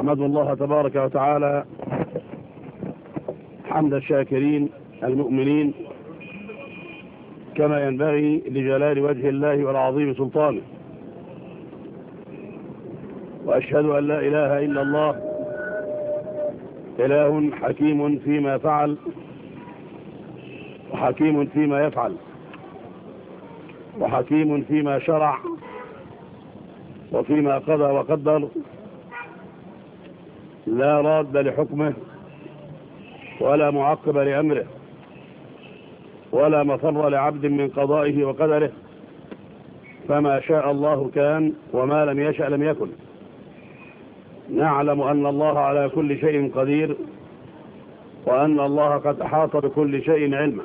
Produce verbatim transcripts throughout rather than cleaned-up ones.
أحمد الله تبارك وتعالى حمد الشاكرين المؤمنين كما ينبغي لجلال وجه الله والعظيم سلطانه، وأشهد أن لا إله إلا الله إله حكيم فيما فعل وحكيم فيما يفعل وحكيم فيما شرع وفيما قضى وقدر، لا راد لحكمه ولا معقب لأمره ولا مفر لعبد من قضائه وقدره، فما شاء الله كان وما لم يشأ لم يكن. نعلم أن الله على كل شيء قدير وأن الله قد أحاط بكل شيء علما،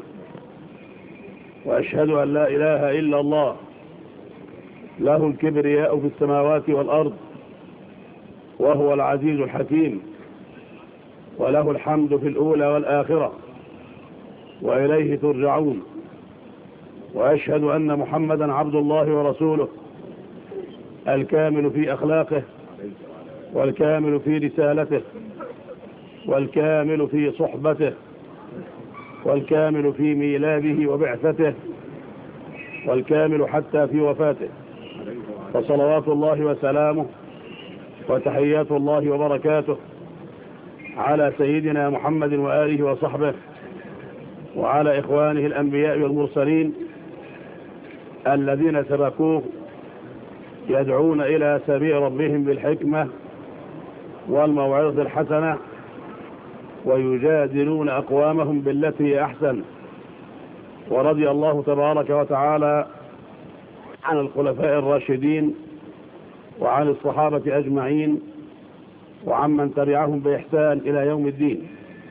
وأشهد أن لا إله إلا الله له الكبرياء في السماوات والأرض وهو العزيز الحكيم، وله الحمد في الأولى والآخرة وإليه ترجعون. وأشهد أن محمدا عبد الله ورسوله الكامل في أخلاقه والكامل في رسالته والكامل في صحبته والكامل في ميلاده وبعثته والكامل حتى في وفاته، فصلوات الله وسلامه وتحيات الله وبركاته على سيدنا محمد وآله وصحبه وعلى إخوانه الأنبياء والمرسلين الذين سبقوه يدعون إلى سبيل ربهم بالحكمة والموعظة الحسنة ويجادلون أقوامهم بالتي هي أحسن. ورضي الله تبارك وتعالى عن الخلفاء الراشدين وعن الصحابة أجمعين وعن من تبعهم بإحسان إلى يوم الدين.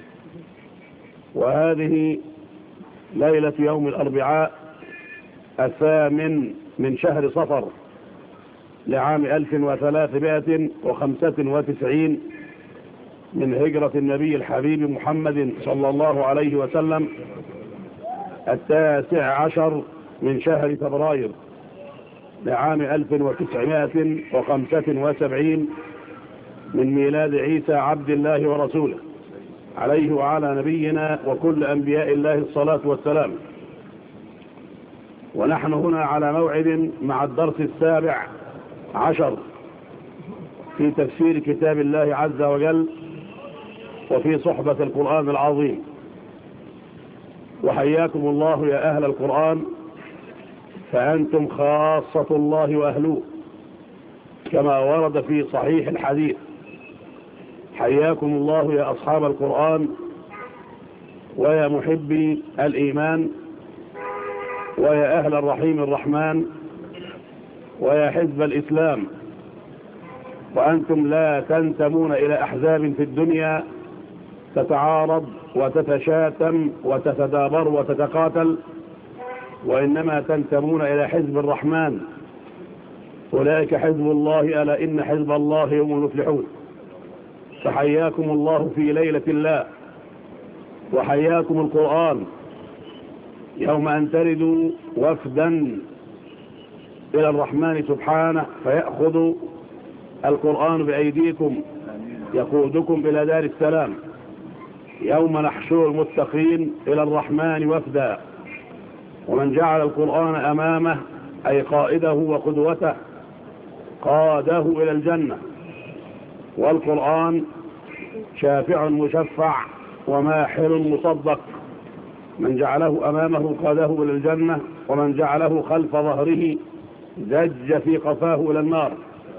وهذه ليلة يوم الأربعاء الثامن من شهر صفر لعام ألف وثلاثمائة وخمسة وتسعين من هجرة النبي الحبيب محمد صلى الله عليه وسلم، التاسع عشر من شهر فبراير لعام ألف وتسعمائة وخمسة وسبعين من ميلاد عيسى عبد الله ورسوله عليه وعلى نبينا وكل أنبياء الله الصلاة والسلام. ونحن هنا على موعد مع الدرس السابع عشر في تفسير كتاب الله عز وجل وفي صحبة القرآن العظيم. وحياكم الله يا أهل القرآن، فأنتم خاصة الله وأهلوه كما ورد في صحيح الحديث. حياكم الله يا أصحاب القرآن ويا محبي الإيمان ويا أهل الرحيم الرحمن ويا حزب الإسلام، وأنتم لا تنتمون إلى أحزاب في الدنيا تتعارض وتتشاتم وتتدابر وتتقاتل، وإنما تنتمون إلى حزب الرحمن. أولئك حزب الله، ألا إن حزب الله هم المفلحون. فحياكم الله في ليلة الله، وحياكم القرآن يوم أن تردوا وفدا إلى الرحمن سبحانه فيأخذ القرآن بأيديكم يقودكم إلى دار السلام. يوم نحشر المتقين إلى الرحمن وفدا، ومن جعل القرآن أمامه أي قائده وقدوته قاده إلى الجنة. والقرآن شافع مشفع وماحل مصدق، من جعله أمامه قاده إلى الجنة، ومن جعله خلف ظهره زج في قفاه إلى النار.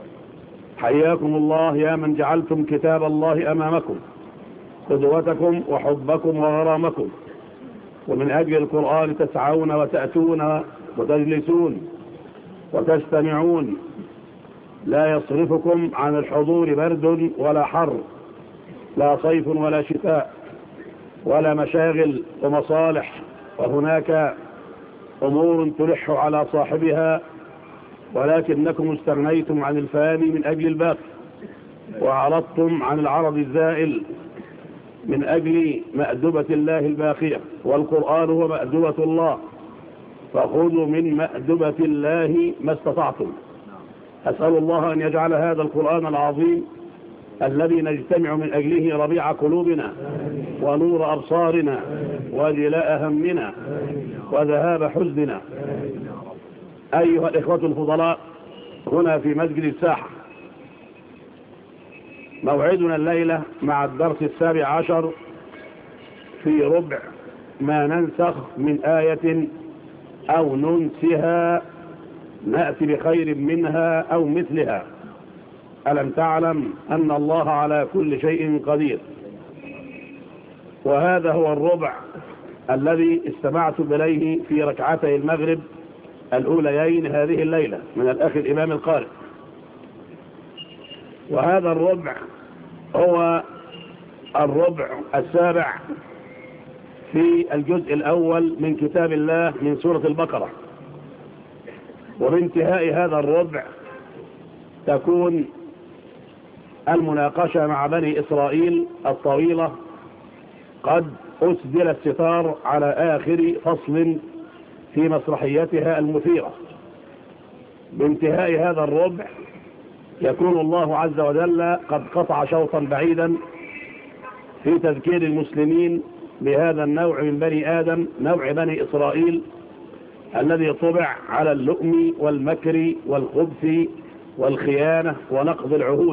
حياكم الله يا من جعلتم كتاب الله أمامكم قدوتكم وحبكم وغرامكم، ومن أجل القرآن تسعون وتأتون وتجلسون وتستمعون، لا يصرفكم عن الحضور برد ولا حر، لا صيف ولا شتاء ولا مشاغل ومصالح، وهناك أمور تلح على صاحبها، ولكنكم استغنيتم عن الفاني من أجل الباقي، وأعرضتم عن العرض الزائل من أجل مأدبة الله الباقية. والقرآن هو مأدبة الله، فخذوا من مأدبة الله ما استطعتم. أسأل الله أن يجعل هذا القرآن العظيم الذي نجتمع من أجله ربيع قلوبنا ونور أبصارنا وجلاء همنا وذهاب حزننا. أيها الإخوة الفضلاء، هنا في مسجد الساحة موعدنا الليلة مع الدرس السابع عشر في ربع ما ننسخ من آية أو ننسها نأتي بخير منها أو مثلها. ألم تعلم أن الله على كل شيء قدير؟ وهذا هو الربع الذي استمعت إليه في ركعتي المغرب الأوليين هذه الليلة من الأخ الإمام القارئ. وهذا الربع هو الربع السابع في الجزء الأول من كتاب الله من سورة البقرة. وبانتهاء هذا الربع تكون المناقشة مع بني إسرائيل الطويلة قد أسدل الستار على آخر فصل في مسرحيتها المثيرة. بانتهاء هذا الربع يكون الله عز وجل قد قطع شوطا بعيدا في تذكير المسلمين بهذا النوع من بني آدم، نوع بني إسرائيل الذي طبع على اللؤم والمكر والخبث والخيانة ونقض العهود.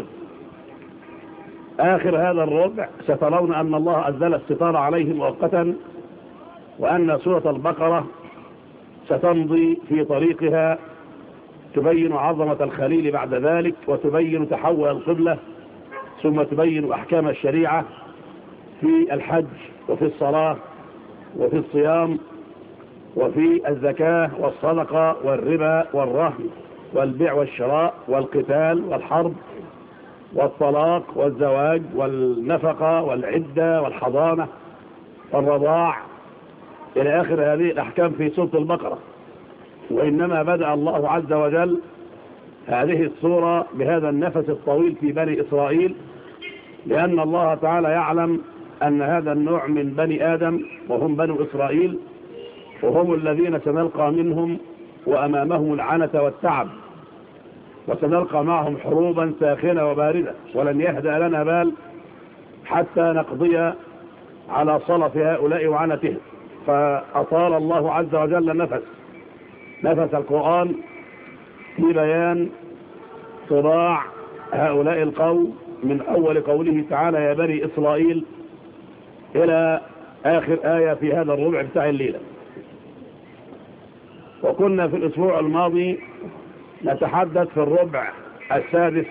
آخر هذا الربع سترون أن الله أزل الستار عليهم مؤقتا، وأن سورة البقرة ستمضي في طريقها تبين عظمة الخليل بعد ذلك، وتبين تحول القبلة، ثم تبين أحكام الشريعة في الحج وفي الصلاة وفي الصيام وفي الزكاة والصدقة والربا والرهن والبيع والشراء والقتال والحرب والطلاق والزواج والنفقة والعدة والحضانة والرضاع إلى آخر هذه الأحكام في سورة البقرة. وإنما بدأ الله عز وجل هذه السورة بهذا النفس الطويل في بني إسرائيل، لأن الله تعالى يعلم أن هذا النوع من بني آدم وهم بنو إسرائيل وهم الذين سنلقى منهم وأمامهم العنة والتعب، وسنلقى معهم حروبا ساخنة وباردة، ولن يهدأ لنا بال حتى نقضي على صلف هؤلاء وعنتهم. فأطال الله عز وجل نفس نفس القرآن في بيان صراع هؤلاء القوم من أول قوله تعالى يا بني إسرائيل إلى آخر آية في هذا الربع بتاع الليلة. وكنا في الأسبوع الماضي نتحدث في الربع السادس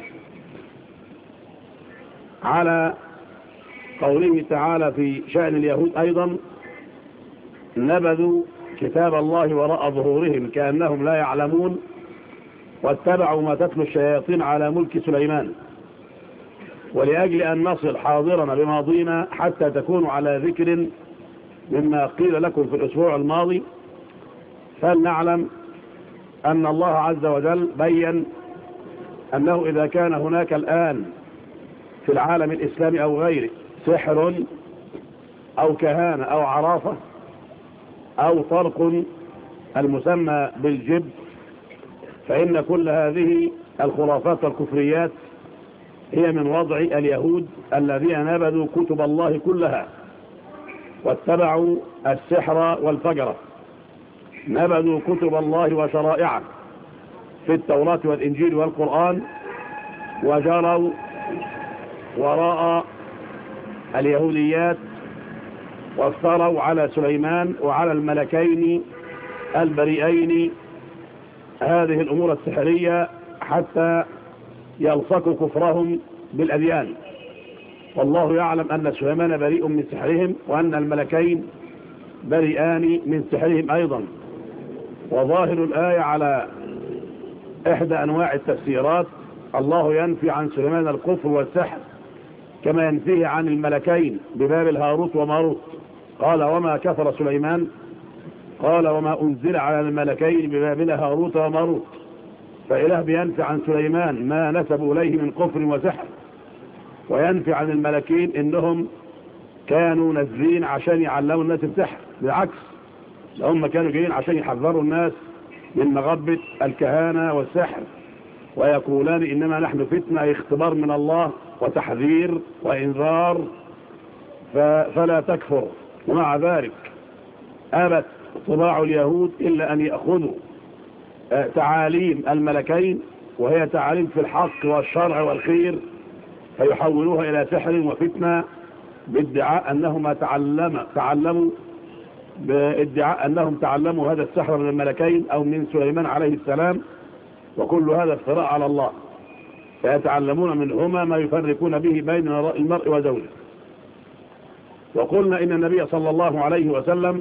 على قوله تعالى في شأن اليهود أيضا نبذوا كتاب الله وراء ظهورهم كأنهم لا يعلمون واتبعوا ما تتلو الشياطين على ملك سليمان. ولأجل أن نصل حاضرنا بماضينا حتى تكونوا على ذكر مما قيل لكم في الأسبوع الماضي، فلنعلم أن الله عز وجل بيّن أنه إذا كان هناك الآن في العالم الإسلامي أو غيره سحر أو كهانة أو عرافة أو طرق المسمى بالجب، فإن كل هذه الخرافات والكفريات هي من وضع اليهود الذين نبذوا كتب الله كلها واتبعوا السحر والفجر، نبذوا كتب الله وشرائعه في التوراة والإنجيل والقرآن، وجروا وراء اليهوديات وافتروا على سليمان وعلى الملكين البريئين هذه الأمور السحرية حتى يلصقوا كفرهم بالأديان. والله يعلم أن سليمان بريء من سحرهم وأن الملكين بريئان من سحرهم أيضا. وظاهر الآية على إحدى أنواع التفسيرات الله ينفي عن سليمان الكفر والسحر كما ينفيه عن الملكين ببابل هاروت وماروت. قال وما كفر سليمان، قال وما أنزل على الملكين ببابل هاروت وماروت. فإله بينفي عن سليمان ما نسبوا إليه من كفر وسحر، وينفي عن الملكين إنهم كانوا نازلين عشان يعلموا الناس السحر. بالعكس، هم كانوا جايين عشان يحذروا الناس من مغبة الكهانة والسحر ويقولان إنما نحن فتنة، اختبار من الله وتحذير وإنذار، فلا تكفر. ومع ذلك أبت طباع اليهود إلا أن يأخذوا تعاليم الملكين، وهي تعاليم في الحق والشرع والخير، فيحولوها إلى سحر وفتنة بادعاء أنهم تعلم تعلموا بادعاء أنهم تعلموا هذا السحر من الملكين أو من سليمان عليه السلام، وكل هذا افتراء على الله. فيتعلمون منهما ما يفرقون به بين المرء وزوجه. وقلنا إن النبي صلى الله عليه وسلم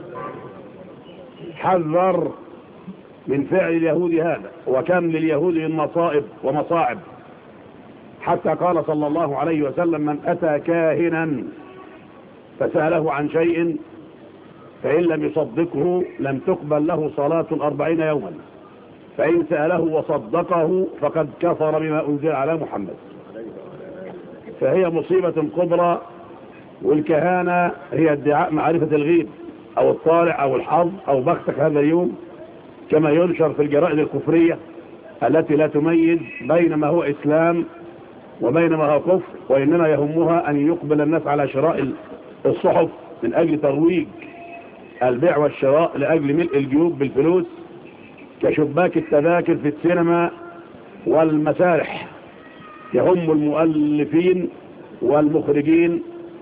حذر من فعل اليهود هذا، وكم لليهود من مصائب ومصاعب، حتى قال صلى الله عليه وسلم: من أتى كاهنا فسأله عن شيء فإن لم يصدقه لم تقبل له صلاة أربعين يوما، فإن سأله وصدقه فقد كفر بما أنزل على محمد. فهي مصيبة كبرى. والكهانة هي ادعاء معرفة الغيب أو الطالع أو الحظ أو بختك هذا اليوم، كما ينشر في الجرائد الكفرية التي لا تميز بين ما هو إسلام وبين ما هو كفر، وإنما يهمها أن يقبل الناس على شراء الصحف من أجل ترويج البيع والشراء لأجل ملء الجيوب بالفلوس، كشباك التذاكر في السينما والمسارح. يهم المؤلفين والمخرجين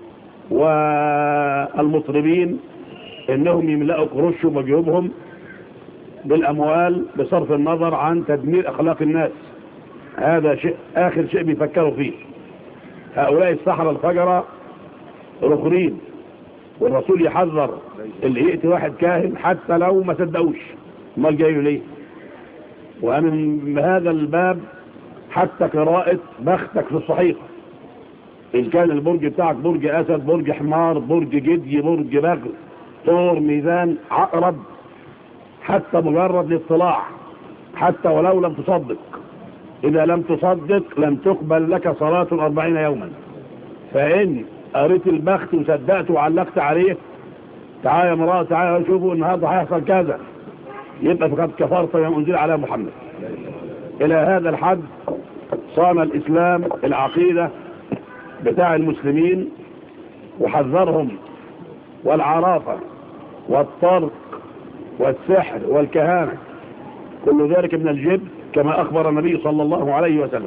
والمطربين إنهم يملأوا قروشهم وجيوبهم بالأموال بصرف النظر عن تدمير أخلاق الناس. هذا شيء آخر شيء بيفكروا فيه. هؤلاء السحرة الفجرة رخرين، والرسول يحذر اللي يأتي واحد كاهن حتى لو ما صدقوش، امال جايه ليه؟ ومن هذا الباب حتى قراءة بختك في الصحيفة، إن كان البرج بتاعك برج أسد، برج حمار، برج جدي، برج بغل، طور، ميزان، عقرب، حتى مجرد الاطلاع، حتى ولو لم تصدق. إذا لم تصدق لم تقبل لك صلاة أربعين يوما. فإن قريت البخت وصدقت وعلقت عليه: تعالى يا مرأة، تعالى شوفوا النهارده هيحصل كذا، يبقى فقد كفرت بما أنزل على محمد. إلى هذا الحد صان الإسلام العقيدة بتاع المسلمين، وحذرهم والعرافة والطرق والسحر والكهانة، كل ذلك من الجبن كما أخبر النبي صلى الله عليه وسلم.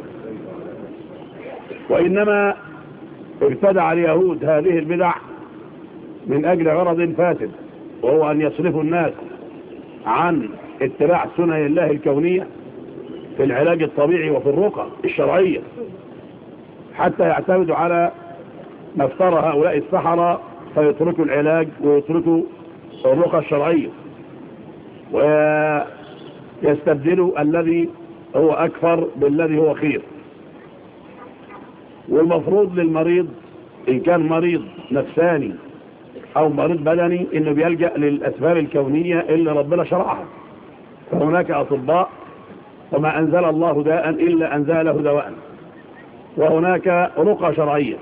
وإنما ابتدع اليهود هذه البدع من أجل غرض فاسد، وهو أن يصرفوا الناس عن اتباع سنن الله الكونية في العلاج الطبيعي وفي الرقى الشرعية، حتى يعتمدوا على ما افترى هؤلاء السحرة، فيتركوا العلاج ويتركوا الرقى الشرعية، ويستبدلوا الذي هو أكثر بالذي هو خير. والمفروض للمريض إن كان مريض نفساني أو مريض بدني إنه بيلجأ للأسباب الكونية اللي ربنا شرعها. فهناك أطباء وما أنزل الله داء إلا أنزل له دواء، وهناك رقى شرعية.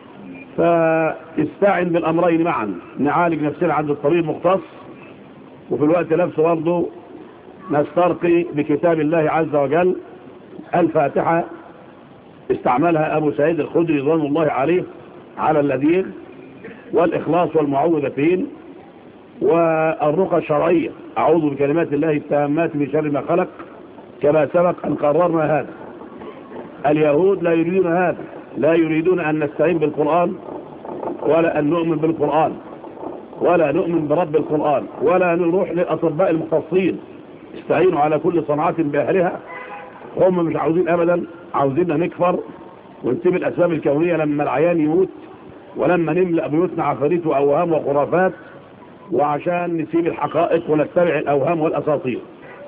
فاستعن بالأمرين معا، نعالج نفسنا عند الطبيب مختص، وفي الوقت نفسه برضه نسترقي بكتاب الله عز وجل. الفاتحة استعملها أبو سعيد الخدري رضوان الله عليه على اللذيذ، والإخلاص والمعوذتين، والرقى الشرعية: أعوذ بكلمات الله التامات من شر ما خلق، كما سبق أن قررنا هذا. اليهود لا يريدون هذا، لا يريدون أن نستعين بالقرآن، ولا أن نؤمن بالقرآن، ولا نؤمن برب القرآن، ولا نروح للأطباء المختصين استعينوا على كل صنعة بأهلها. هم مش عاوزين أبدا، عاوزيننا نكفر ونسيب الأسباب الكونية لما العيان يموت، ولما نملأ بيوتنا عفاريت وأوهام وخرافات، وعشان نسيب الحقائق ونتبع الأوهام والأساطير.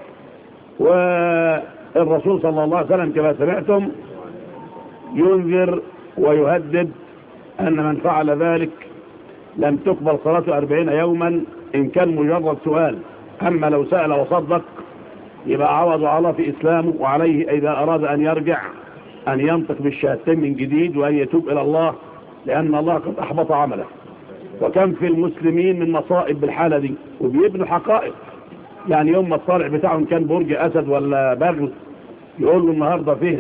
والرسول صلى الله عليه وسلم كما سمعتم ينذر ويهدد أن من فعل ذلك لم تقبل صلاة أربعين يوما إن كان مجرد سؤال. أما لو سأل وصدق يبقى عوض على في إسلامه، وعليه إذا أراد أن يرجع أن ينطق بالشهادتين من جديد وأن يتوب إلى الله، لأن الله قد أحبط عمله. وكم في المسلمين من مصائب بالحالة دي، وبيبنوا حقائق. يعني يوم ما الطالع بتاعهم كان برج أسد ولا بغل يقول له النهارده فيه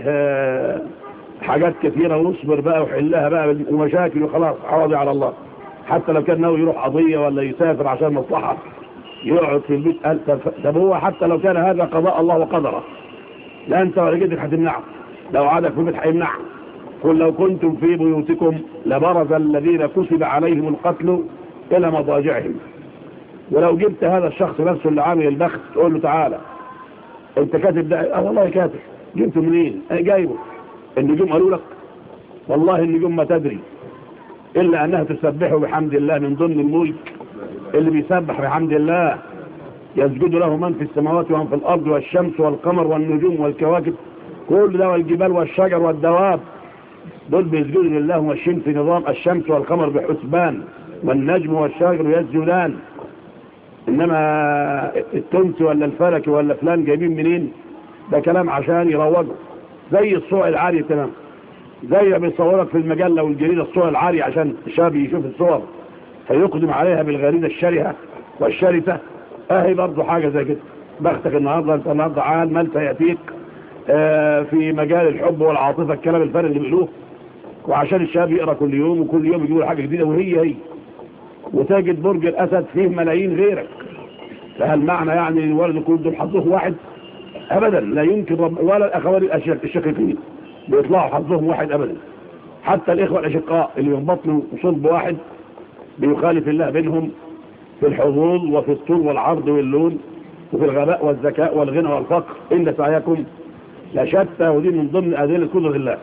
حاجات كثيره واصبر بقى وحلها بقى ومشاكل وخلاص عوضي على الله. حتى لو كان ناوي يروح قضيه ولا يسافر عشان مصلحه يقعد في البيت. قال طب هو حتى لو كان هذا قضاء الله وقدره لا انت ولا جدك هتمنعه، لو عادك في البيت هيمنعه. قل لو كنتم في بيوتكم لبرز الذين كتب عليهم القتل الى مضاجعهم. ولو جبت هذا الشخص نفسه اللي عامل البخت تقول له تعالى انت كاتب ده؟ اه والله كاتب. جبته منين؟ اه جايبه. النجوم قالوا لك؟ والله النجوم ما تدري الا انها تسبح بحمد الله. من ضمن الملك اللي بيسبح بحمد الله يسجد له من في السماوات ومن في الارض والشمس والقمر والنجوم والكواكب كل ده والجبال والشجر والدواب، دول بيسجدوا لله وماشيين في نظام الشمس والقمر بحسبان والنجم والشجر يسجدان. انما التونسي ولا الفلكي ولا فلان جايبين منين؟ ده كلام عشان يروجوا زي الصوع العاري تمام، زي ما بيصورك في المجله والجريده الصوع العاري عشان الشاب يشوف الصور فيقدم عليها بالغريده الشرهه والشرسه. اهي برضه حاجه زي كده. بختك النهارده انت النهارده عال مال سياتيك آه في مجال الحب والعاطفه الكلام الفارغ اللي بيقولوه، وعشان الشاب يقرا كل يوم وكل يوم يقول حاجه جديده وهي هي، وتجد برج الاسد فيه ملايين غيرك. فهل معنى يعني الولد كل دول حظهم واحد؟ ابدا، لا يمكن رب ولا الاخوان الشقيقين بيطلعوا حظهم واحد ابدا. حتى الاخوه الاشقاء اللي ينبطنوا صلب واحد بيخالف الله بينهم في الحظوظ وفي الطول والعرض واللون وفي الغباء والذكاء والغنى والفقر. ان سعيكم لشتى، ودي من ضمن ادله قدره الله.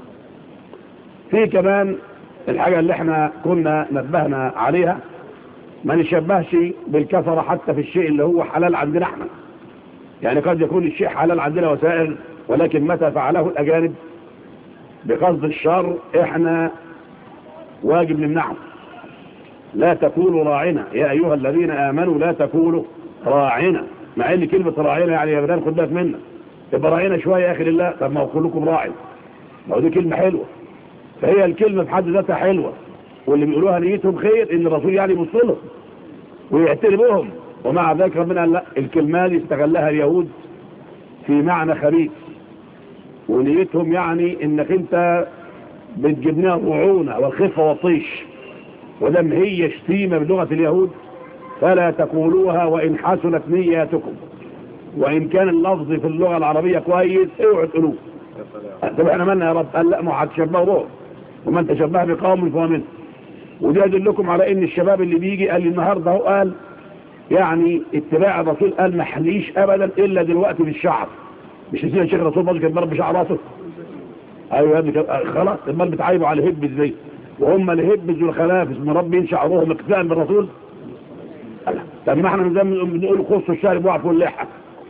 في كمان الحاجه اللي احنا كنا نبهنا عليها، ما نشبهش بالكفره حتى في الشيء اللي هو حلال عندنا احنا. يعني قد يكون الشيء حلال عندنا وسائر، ولكن متى فعله الاجانب بقصد الشر احنا واجب نمنعه. لا تقولوا راعنا يا ايها الذين امنوا لا تقولوا راعنا، مع ان كلمه راعنا يعني يا بنات خد بالك منها، يبقى راعنا شويه يا اخي لله. طب ما هو كلكم راعي، ما هو دي كلمه حلوه. فهي الكلمه في حد ذاتها حلوه، واللي بيقولوها نيتهم خير ان الرسول يعني يبص لهم ويعتربهم. ومع ذلك ربنا قال لا، الكلمه دي استغلها اليهود في معنى خبيث، ونيتهم يعني انك انت بتجيبناها الرعونه والخفه والطيش، ودم هي شتيمه بلغه اليهود فلا تقولوها وان حسنت نياتكم، وان كان اللفظ في اللغه العربيه كويس اوعوا تقولوه. طب احنا مالنا يا رب؟ قال لا، ما هتشبهوا روح، ومن تشبه بقوم فهو منه. ودي ادلكم على ان الشباب اللي بيجي قال لي النهارده هو قال يعني اتباع الرسول قال ما حليش ابدا الا دلوقتي بالشعر. مش نسينا الشيخ الرسول برضه كان ضرب بشعر راسه؟ ايوه يا ابني خلاص. امال بتعايبوا على الهب ازاي؟ وهم الهبز والخلافس مربين شعرهم اقتداء بالرسول. طب ما احنا من زمان بنقول خصوا الشارب واعفوا اللحى.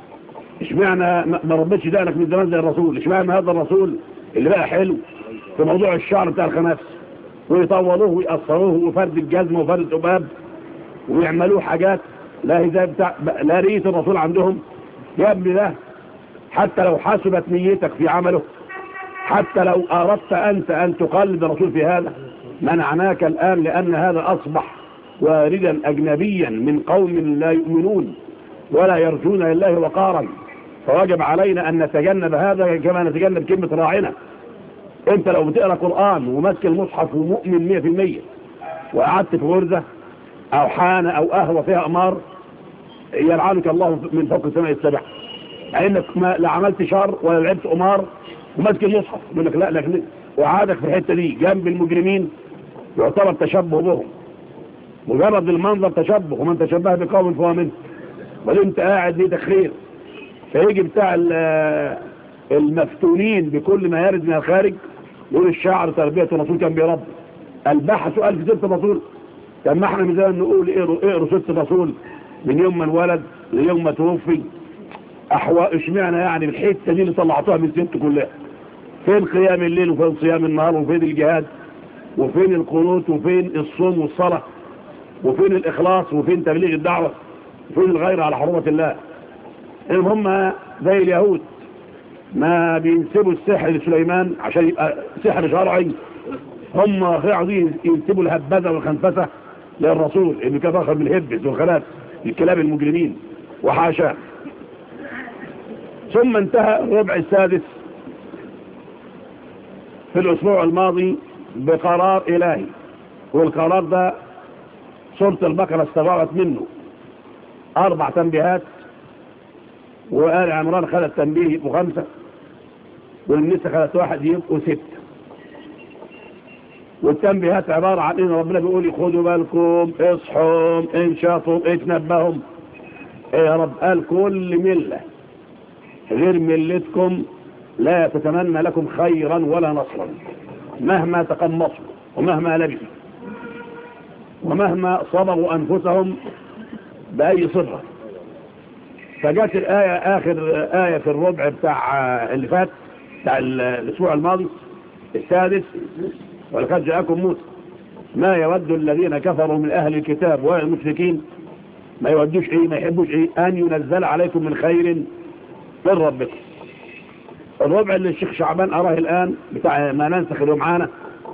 اشمعنى ما ربيتش دقنك من زمان زي الرسول؟ اشمعنى هذا الرسول اللي بقى حلو في موضوع الشعر بتاع الخنافس ويطولوه ويقصروه وفرد الجزمه وفرد الذباب ويعملوه حاجات لا هي زي بتاع لا ريت الرسول عندهم؟ يا ابني ده حتى لو حسبت نيتك في عمله، حتى لو اردت انت ان تقلد الرسول في هذا، منعناك الان لان هذا اصبح واردا اجنبيا من قوم لا يؤمنون ولا يرجون لله وقارا. فواجب علينا ان نتجنب هذا كما نتجنب كلمه راعنا. انت لو بتقرا قران وماسك المصحف ومؤمن مية في المية وقعدت في غرزه او حانه او قهوه فيها قمار يلعنك الله من فوق السماء السبع، مع انك ما لا عملت شر ولا لعبت قمار وماسك المصحف. يقول لك لا، لكن وعادك في الحته دي جنب المجرمين يعتبر تشبه بهم. مجرد المنظر تشبه، ومن تشبه بقوم فهو منه. وانت قاعد ليه خير. فيجي بتاع المفتونين بكل ما يرد من الخارج يقول الشعر تربيه الرسول كان بيربي. البحث سؤال في سيره الرسول. طب ما احنا من زمان نقول اقروا اقروا سيره الرسول من يوم ما انولد ليوم ما توفي. احوا اشمعنى يعني الحته دي اللي طلعتوها من سيرته كلها؟ فين قيام الليل وفين صيام النهار وفين الجهاد وفين القنوت وفين الصوم والصلاه وفين الاخلاص وفين تبليغ الدعوه وفين الغير على حرمه الله؟ هم زي اليهود ما بينسبوا السحر لسليمان عشان يبقى سحر شرعي، هم عايزين ينسبوا الهبذه والخنفسه للرسول اللي كان فخر بالهبز والخلاف الكلاب المجرمين وحاشاه. ثم انتهى الربع السادس في الأسبوع الماضي بقرار إلهي، والقرار ده سورة البقرة استبعت منه أربع تنبيهات، وآل عمران خدت تنبيه يبقوا خمسة، والنساء خدت واحد يبقوا ستة. والتنبيهات عبارة عن إن ربنا بيقول خدوا بالكم، اصحوا، انشطوا، اتنبهوا. ايه يا رب؟ قال كل ملة غير ملتكم لا تتمنى لكم خيرا ولا نصرا، مهما تقمصوا ومهما لبثوا ومهما صبغوا أنفسهم بأي صفة. فجاءت الآية آخر آية في الربع بتاع اللي فات بتاع الأسبوع الماضي السادس، ولقد جاءكم موسى ما يود الذين كفروا من أهل الكتاب والمشركين، ما يودوش إيه، ما يحبوش إيه، أن ينزل عليكم من خير من ربكم. الربع اللي الشيخ شعبان أراه الآن بتاع ما ننسخ اللي معانا،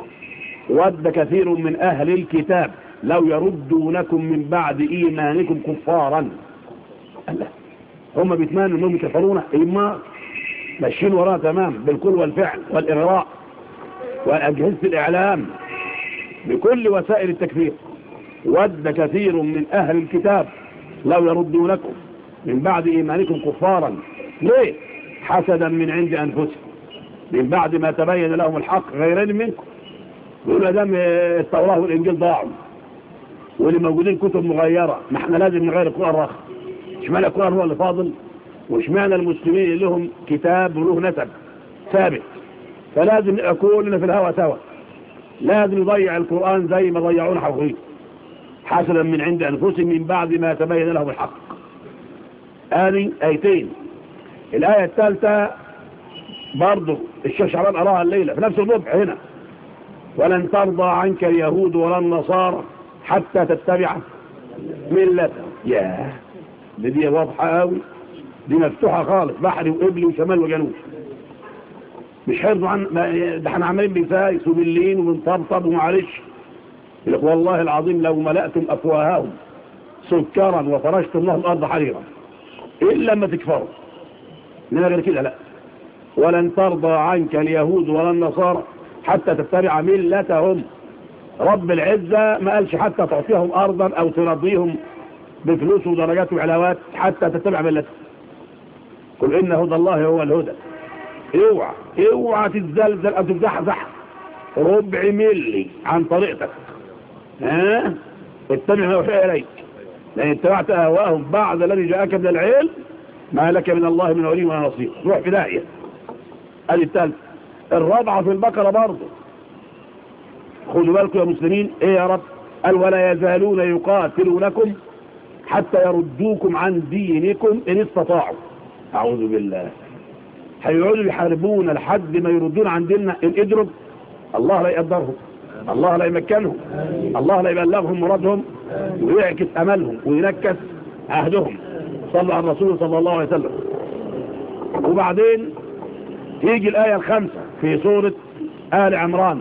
ود كثير من أهل الكتاب لو يردونكم من بعد إيمانكم كفارا. الله، هم بيتمنوا أنهم يكفرون، إما ماشيين وراء تمام بالقول والفعل والإغراء وأجهزة الإعلام بكل وسائل التكفير. ود كثير من أهل الكتاب لو يردونكم من بعد إيمانكم كفارا. ليه؟ حسدا من عند أنفسهم من بعد ما تبين لهم الحق غيرين منكم. يقولوا دام التوراة والإنجيل ضاعوا واللي موجودين كتب مغيرة، ما احنا لازم نغير القرآن رخص. اشمعنى القرآن هو اللي فاضل؟ واشمعنى المسلمين اللي لهم كتاب وله نسب ثابت؟ فلازم نكون في الهوى سوا، لازم نضيع القرآن زي ما ضيعونا حواليه حسدا من عند أنفسهم من بعد ما تبين لهم الحق. آني آيتين. الآية الثالثة برضو الشيخ شعبان أراها الليلة في نفس الربع هنا، ولن ترضى عنك اليهود ولا النصارى حتى تتبع ملتهم. ياه، دي, دي واضحة قوي، دي مفتوحة خالص، بحري وقبلي وشمال وجنوب. مش حرضوا عن ده، احنا عمالين بنسايس وباللين وبنطبطب ومعلش. يقول والله العظيم لو ملأتم أفواههم سكرا وفرشتم لهم الأرض حريرا إلا ما تكفروا. إنما غير كده لا. ولن ترضى عنك اليهود ولا النصارى حتى تتبع ملتهم. رب العزة ما قالش حتى تعطيهم أرضا أو ترضيهم بفلوس ودرجات وعلاوات حتى تتبع ملتهم. قل إن هدى الله هو الهدى. اوعى اوعى تتزلزل أو تتزحزح ربع ملي عن طريقتك. ها اتبع ما يوحى إليك، لأن اتبعت أهواءهم بعد الذي جاءك من العلم ما لك من الله من ولي ولا نصير. روح في داهية. ادي الثالث. الرابعة في البقرة برضه، خدوا بالكم يا مسلمين. ايه يا رب؟ قال ولا يزالون يقاتلونكم حتى يردوكم عن دينكم ان استطاعوا. اعوذ بالله، هيقعدوا يحاربون لحد ما يردون عن ديننا ان قدروا. الله لا يقدرهم، الله لا يمكنهم، الله لا يبلغهم مرادهم ويعكس املهم وينكس عهدهم. صلى على الرسول صلى الله عليه وسلم. وبعدين تيجي الآية الخامسة في سورة آل عمران،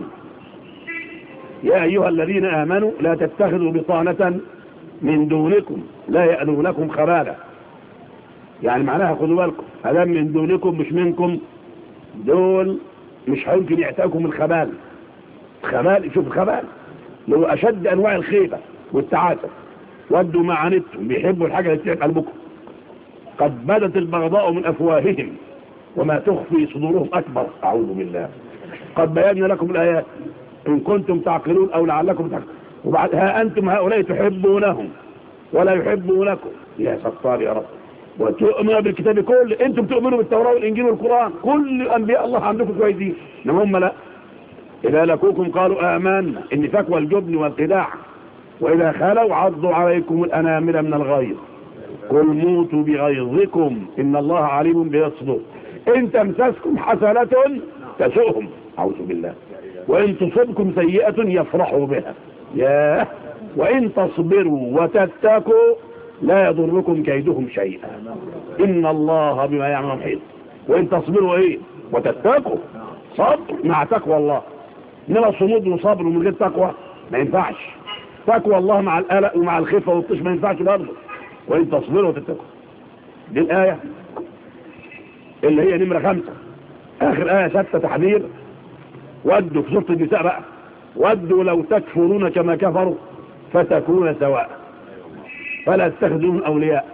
يا أيها الذين آمنوا لا تتخذوا بطانة من دونكم لا يألونكم خبالا. يعني معناها خدوا بالكم، هذا من دونكم مش منكم، دول مش هيمكن يعتاكم الخبال. خبال، شوف الخبال لو أشد أنواع الخيبة والتعاسة. ودوا ما عنتم، بيحبوا الحاجة اللي تتعب قلبكم. قد بدت البغضاء من أفواههم وما تخفي صدورهم أكبر. أعوذ بالله. قد بينا لكم الآيات إن كنتم تعقلون أو لعلكم تعقلون. وبعد ها أنتم هؤلاء تحبونهم ولا يحبونكم. يا ستار يا رب. وتؤمنوا بالكتاب كله، أنتم تؤمنوا بالتوراة والإنجيل والقرآن، كل أنبياء الله عندكم كويسين، إنما هم لا. إذا لقوكم قالوا آمنا، النفاق والجبن والخداع. وإذا خلوا عضوا عليكم الأنامل من الغيظ. قل موتوا بغيظكم إن الله عليم بالصدور. إن تمسسكم حسنة تسؤهم. أعوذ بالله. وإن تصبكم سيئة يفرحوا بها. ياه. وإن تصبروا وتتقوا لا يضركم كيدهم شيئا إن الله بما يعملون محيط. وإن تصبروا إيه وتتقوا، صبر مع تقوى الله. إنما صمود وصبر من غير تقوى ما ينفعش. تقوى الله مع القلق ومع الخفة والطش ما ينفعش برضه. وإن تصبروا وتتقوا. دي الآية اللي هي نمرة خمسة آخر آية ستة تحذير. ودوا في سورة النساء بقى، ودوا لو تكفرون كما كفروا فتكون سواء فلا تتخذون أولياء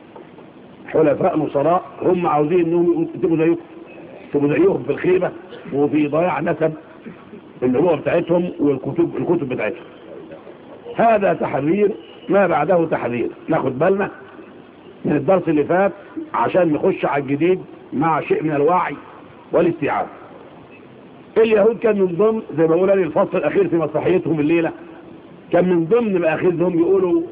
حلفاء نصراء، هم عاوزين انهم تبقوا زيكم، تبقوا زيهم في الخيبة وفي ضياع نسب النبوة بتاعتهم والكتب الكتب بتاعتهم. هذا تحذير ما بعده تحذير. ناخد بالنا من الدرس اللي فات عشان نخش على الجديد مع شيء من الوعي والاستيعاب. اليهود كان من ضمن زي ما بقول الفصل الاخير في مسرحيتهم الليله، كان من ضمن مآخذهم يقولوا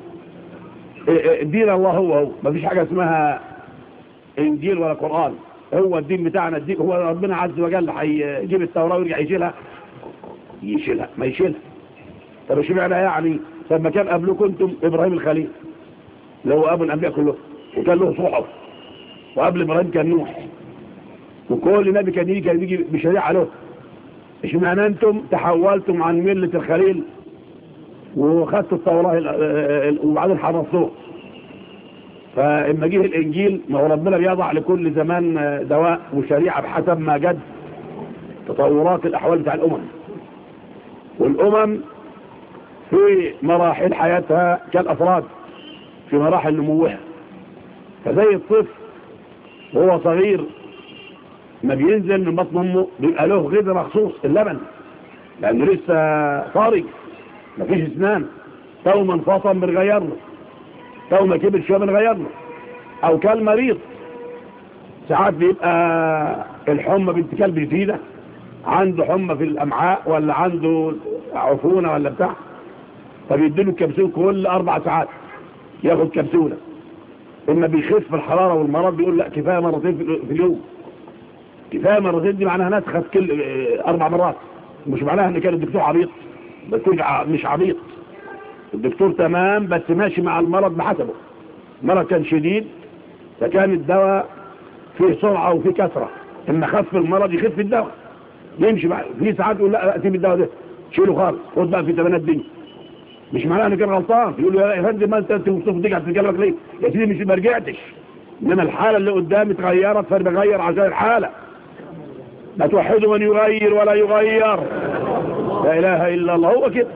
دين الله هو هو، مفيش حاجه اسمها انجيل ولا قران، هو الدين بتاعنا الدين هو ربنا عز وجل هيجيب التوراه ويرجع يشيلها يشيلها ما يشيلها. طب اشمعنى يعني؟ لما كان قبلكم انتم ابراهيم الخليل اللي هو ابو الانبياء كلهم وكان له صحف، وقبل ابراهيم كان نوح، وكل نبي كان يجي كان يجي بشريعه له. اشمعنى انتم تحولتم عن مله الخليل وخدتوا التوراه وبعدين حرصتوه؟ فاما جه الانجيل ما هو ربنا بيضع لكل زمان دواء وشريعه بحسب ما جد تطورات الاحوال بتاع الامم، والامم في مراحل حياتها كالافراد في مراحل نموها. فزي الطفل وهو صغير ما بينزل من بطن امه بيبقى له غذاء مخصوص اللبن لانه لسه طارق مفيش اسنان، تو ما انفصم بنغير له، تو ما كبر شويه بنغير له، او كان مريض ساعات بيبقى الحمى بنت كلب جديده عنده حمى في الامعاء ولا عنده عفونه ولا بتاع، فبيديله الكبسول كل اربع ساعات ياخد كبسوله. اما بيخف الحراره والمرض بيقول لا كفايه مرتين في اليوم. كفايه مرتين دي معناها نسخه كل اربع مرات، مش معناها ان كان الدكتور عبيط، الدكتور مش عبيط، الدكتور تمام بس ماشي مع المرض بحسبه. المرض كان شديد فكان الدواء فيه سرعه وفيه كثره، اما خف المرض يخف الدواء يمشي بقى. في ساعات يقول لا سيب الدواء ده شيله خالص خد بقى في ثمانية الدنيا. مش معناها ان كان غلطان، يقول له يا فندم ما انت انت مصطفى تيجي هتتكلمك ليه؟ يا سيدي مش ما رجعتش، انما الحاله اللي قدامي اتغيرت فانا بغير عشان الحاله. لا توحدوا من يغير ولا يغير، لا اله الا الله. هو كده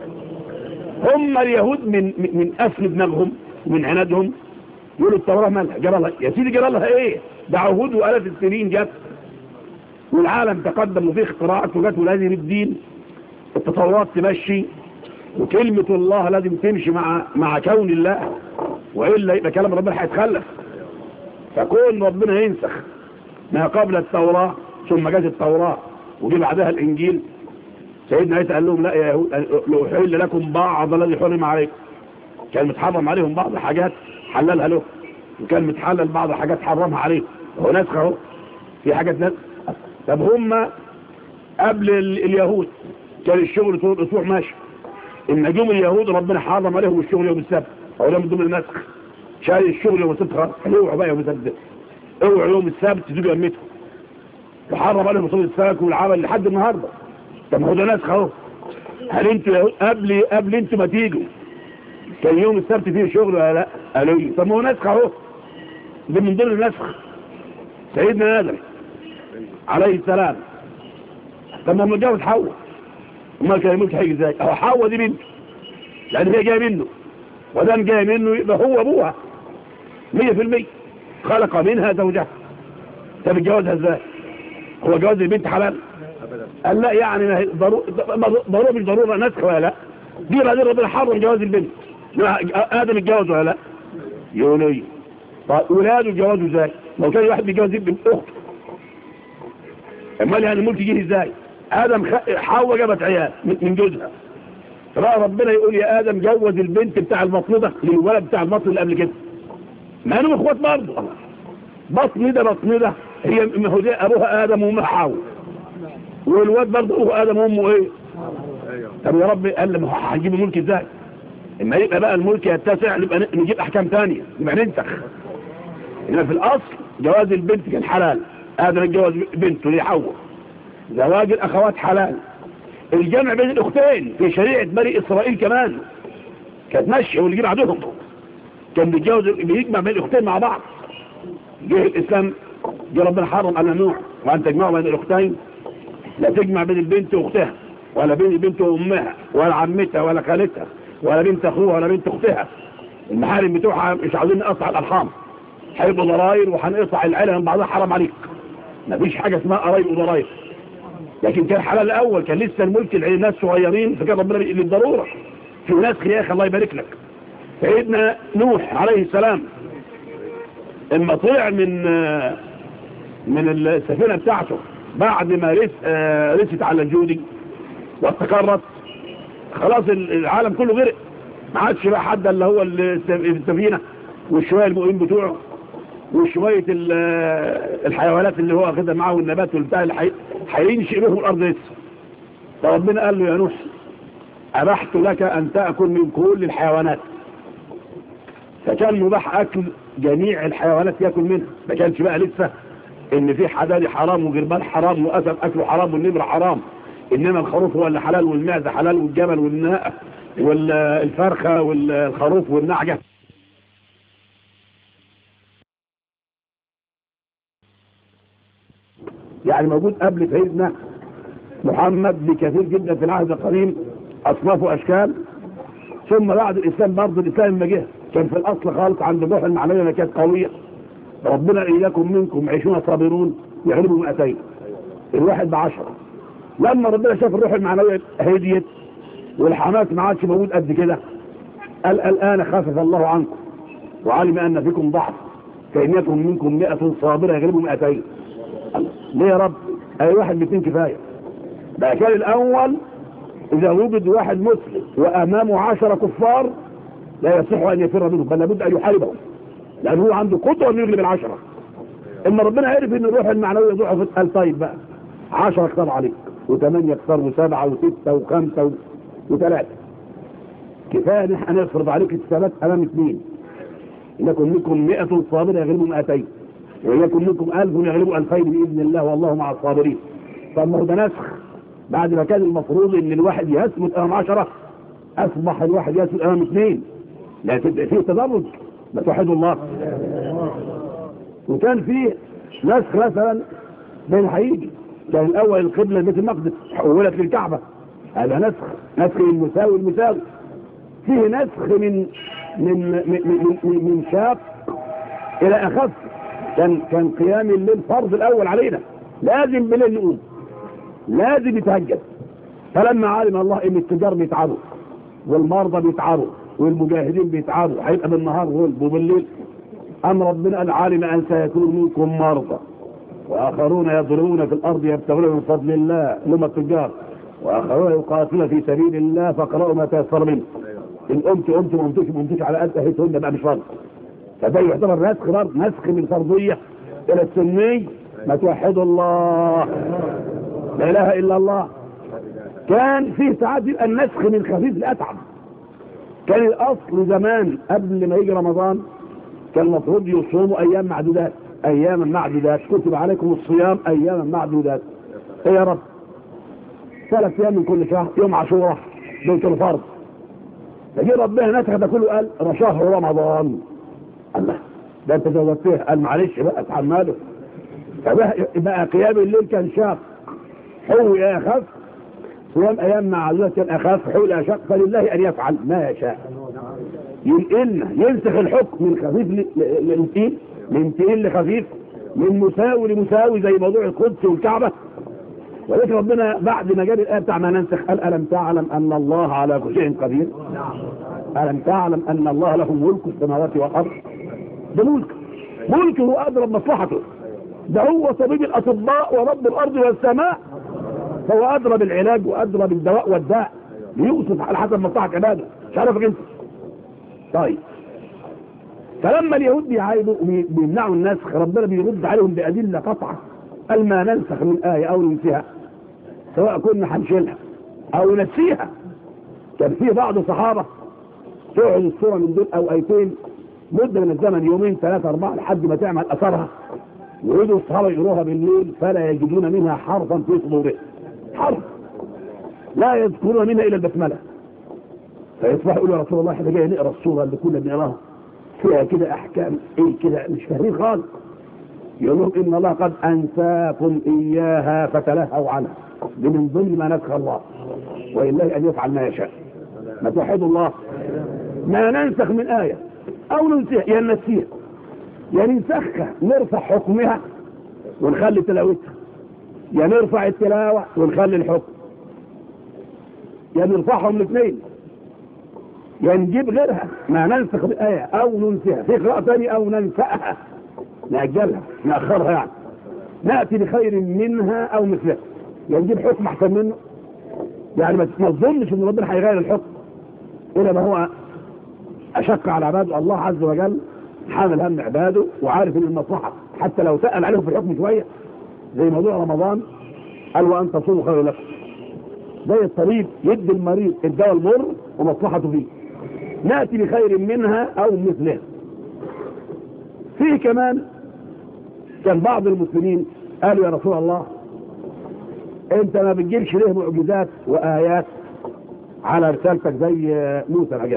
هم اليهود من من قفل دماغهم ومن عنادهم يقولوا التوراه مالها جرى لها يا سيدي، جرى لها ايه؟ ده عهود والاف السنين جت والعالم تقدم وفيه اختراعات وجت، ولازم الدين التطورات تمشي وكلمة الله لازم تمشي مع مع كون الله، وإلا يبقى كلام ربنا هيتخلف. فكون ربنا ينسخ ما قبل التوراة ثم جاءت التوراة وجي بعدها الإنجيل، سيدنا عيسى قال لهم لا يا يهود لو حل لكم بعض الذي حرم عليكم. كان متحرم عليهم بعض الحاجات حللها له، وكان متحلل بعض الحاجات حرمها عليهم. هو نسخ اهو في حاجات نسخ. طب هم قبل اليهود كان الشغل طول الاسبوع ماشي، ان جم اليهود ربنا حرم عليهم الشغل يوم السبت، او ده من ضمن النسخ. شال الشغل يوم السبت خلاص، اوعوا بقى يوم السبت، اوعوا يوم السبت تجيبوا يمتهم، وحرم عليهم صيد السمك والعمل لحد النهارده. طب ما هو ده نسخ اهو. هل انتوا قبل قبل انتوا ما تيجوا كان يوم السبت فيه شغل ولا لا؟ قالوا لي طب ما هو نسخ اهو، ده من ضمن النسخ. سيدنا آدم عليه السلام لما متجوز حواء، امال كان يموت هيجي ازاي؟ اهو حواء دي بنته لان هي جايه منه، ودام جايه منه يبقى هو ابوها مية في المية، خلق منها زوجها. طب اتجوزها ازاي؟ هو جواز البنت حلال؟ قال لا، يعني ضرورة ضرورة مش ضرورة نسخ ولا لا؟ دي بعدين ربنا حرم جواز البنت. آدم اتجوز ولا لا؟ يقولوا لي طيب ولاده اتجوزوا ازاي؟ لو كان واحد بيتجوز ابن اخته، امال يعني الملك يجي ازاي؟ آدم خ... حواء جابت عيال من جوزها، فبقى ربنا يقول يا آدم جوز البنت بتاع البطن ده للولد بتاع البطن اللي قبل كده، ما انهم اخوات برضه، بطن ده بطن ده، هي ابوها آدم وامها حواء، والواد برضه ابوه آدم وامه ايه؟ طب يا رب قال لي هنجيب الملك ازاي؟ اما يبقى بقى الملك يتسع نبقى نجيب احكام ثانيه، نبقى ننسخ. انما في الاصل جواز البنت كان حلال، آدم اتجوز بنته اللي حواء، زواج الاخوات حلال، الجمع بين الاختين في شريعه بني اسرائيل كمان كانت ماشيه، واللي يجيب بعضهم كان بيتجوز بيجمع بين الاختين مع بعض. جه الاسلام جه ربنا حرم على نوح وان تجمعوا بين الاختين، لا تجمع بين البنت واختها، ولا بين البنت وامها، ولا عمتها، ولا خالتها، ولا بنت اخوها، ولا بنت اختها. المحارم بتوعها مش عاوزين نقطع الارحام، هيبقوا ضراير وهنقطع العيله من بعضها، حرام عليك. مفيش حاجه اسمها قرايب وضراير. لكن كان حلال الاول، كان لسه الملك الناس صغيرين، فكان ربنا للضروره في ناس خياخ الله يبارك لك. سيدنا نوح عليه السلام اما طلع من من السفينه بتاعته بعد ما رس رست على الجودي واستقرت، خلاص العالم كله غرق، ما عادش بقى حد اللي هو السفينه والشويه المؤمنين بتوعه وشويه الحيوانات اللي هو واخدها معاه والنبات والبتاع اللي هينشئ بهم الارض لسه. فربنا قال له يا نوح ابحت لك ان تاكل من كل الحيوانات، فكان مباح اكل جميع الحيوانات ياكل منها، ما كانش بقى لسه ان في حدادي حرام وجربان حرام واسد اكله حرام والنمر حرام، انما الخروف هو اللي حلال والمعزه حلال والجمل والناقه والفرخه والخروف والنعجه. يعني موجود قبل سيدنا محمد بكثير جدا في العهد القديم اصناف واشكال. ثم بعد الاسلام برضه الاسلام لما جه كان في الاصل خالص عند الروح المعنويه كانت قويه. ربنا اياكم منكم عشرون صابرون يغلبوا مئتين، الواحد بعشرة. لما ربنا شاف الروح المعنويه هديت والحماس ما عادش موجود قد كده، قال الان خفف الله عنكم وعلم ان فيكم ضعف فان يكن منكم مئة صابره يغلبوا مئتين. ليه يا رب؟ اي واحد باثنين كفايه. ده كان الاول اذا وجد واحد مسلم وامامه عشرة كفار لا يصح ان يفر منهم، بل لابد ان يحاربهم، لان هو عنده قدره انه يغلب العشره. اما ربنا عرف ان الروح المعنويه ضعفت قال طيب بقى عشرة كتر عليك وثمانيه كتر وسبعه وسته وخمسه وثلاثه، كفايه ان احنا نفرض عليك الثبات امام اثنين. يكن منكم مئة صابره يغلبوا مئتين ويكن منكم ألف يغلبوا ألفين باذن الله والله مع الصابرين. طب ما هو ده نسخ، بعد ما كان المفروض ان الواحد يثبت امام عشره اصبح الواحد يثبت امام اثنين. لا تبقى فيه تدرج، ما توحدوا الله. وكان فيه نسخ مثلا بين هيجي كان الاول القبله بيت المقدس حولت للكعبه، هذا نسخ، نسخ المساوي المساوي. فيه نسخ من من من من, من, من شاق الى اخف. كان كان قيام الليل فرض الاول علينا، لازم بالليل نقوم، لازم يتهجد. فلما علم الله ان التجار بيتعبوا والمرضى بيتعبوا والمجاهدين بيتعبوا هيبقى بالنهار غلب وبالليل، أم ربنا قال علم أن سيكون منكم مرضى وآخرون يضربون في الأرض يبتغون من فضل الله لما التجار وآخرون يقاتلون في سبيل الله فقرأوا ما تيسر منه. إن قمت قمت ما قمتوش ما قمتوش على قد أهيتهن بقى مش فرض. فده يعتبر نسخ برضه، نسخ من الفرضية إلى السنية. ما توحدوا الله، لا إله إلا الله. كان فيه ساعات يبقى النسخ من خفيف لأتعب. كان الأصل زمان قبل ما يجي رمضان كان المفروض يصوموا أيام معدودات، أياما معدودات، كتب عليكم الصيام أياما معدودات. إيه يا رب؟ ثلاث أيام من كل شهر، يوم عاشوراء دول كانوا فرض. فجي ربنا نسخ ده كله قال شهر رمضان. الله، ده أنت زودتيه. قال معلش بقى اتحمله. فبقى قيام الليل كان شاق، حول أخف، صيام أيام معدودات كان أخف، حول أشق، فلله أن يفعل ما يشاء. ينقلنا ينسخ الحكم من خفيف لمتين، من تقيل لخفيف، من مساوي لمساوي زي موضوع القدس والكعبة. ولكن ربنا بعد ما جاب الآية بتاع ما ننسخ قال ألم تعلم أن الله على كل شيء قدير؟ ألم تعلم أن الله له ملك السماوات والأرض؟ ده ملك، ملكه أضرب مصلحته، ده هو طبيب الأطباء ورب الأرض والسماء، فهو أضرب العلاج وأضرب الدواء والداء ليوصف على حسب مصلحة عباده. مش عارفك أنت. طيب، فلما اليهود بيعايدوا بيمنعوا النسخ ربنا بيرد عليهم بأدلة قطعة. قال ما ننسخ من آية أو ننسيها سواء كنا هنشيلها أو نسيها. كان في بعض الصحابة تقعد الصورة من دول أو آيتين مدة من الزمن، يومين ثلاثة أربعة، لحد ما تعمل أثرها، ويريدوا الصحابة يقروها بالليل فلا يجدون منها حرفا في صدورهم، حرف لا يذكرون منها إلا البسملة. فيصبح يقول يا رسول الله احنا جاي نقرا الصوره اللي كنا بنقراها فيها كده احكام ايه كده مش فاهمين خالص. يقول لهم ان الله قد انساكم اياها فتلهوا عنها. دي من ضمن ما نسخ الله، ولله ان يفعل ما يشاء. ما توحدوا الله. ما ننسخ من ايه او ننسيها، يا ننسيها يا ننسخها نرفع حكمها ونخلي تلاوتها، يا نرفع التلاوه ونخلي الحكم، يا نرفعهم الاثنين، يا نجيب غيرها. ما ننسخ من ايه او ننسيها، في قراءه ثانيه او ننساها، نأجلها نأخرها، يعني نأتي بخير منها أو مثلها، يعني نجيب حكم أحسن منه. يعني ما تظنش إن ربنا هيغير الحكم إلا ما هو أشق على عباده. الله عز وجل حامل هم عباده وعارف إن المصلحة حتى لو سأل عليهم في الحكم شوية، زي موضوع رمضان قال وأن تصوموا خير لكم. زي الطبيب يدي المريض الدواء المر ومصلحته فيه، نأتي بخير منها أو مثلها. فيه كمان كان بعض المسلمين قالوا يا رسول الله انت ما بتجيبش ليه معجزات وايات على رسالتك زي موسى العجاب؟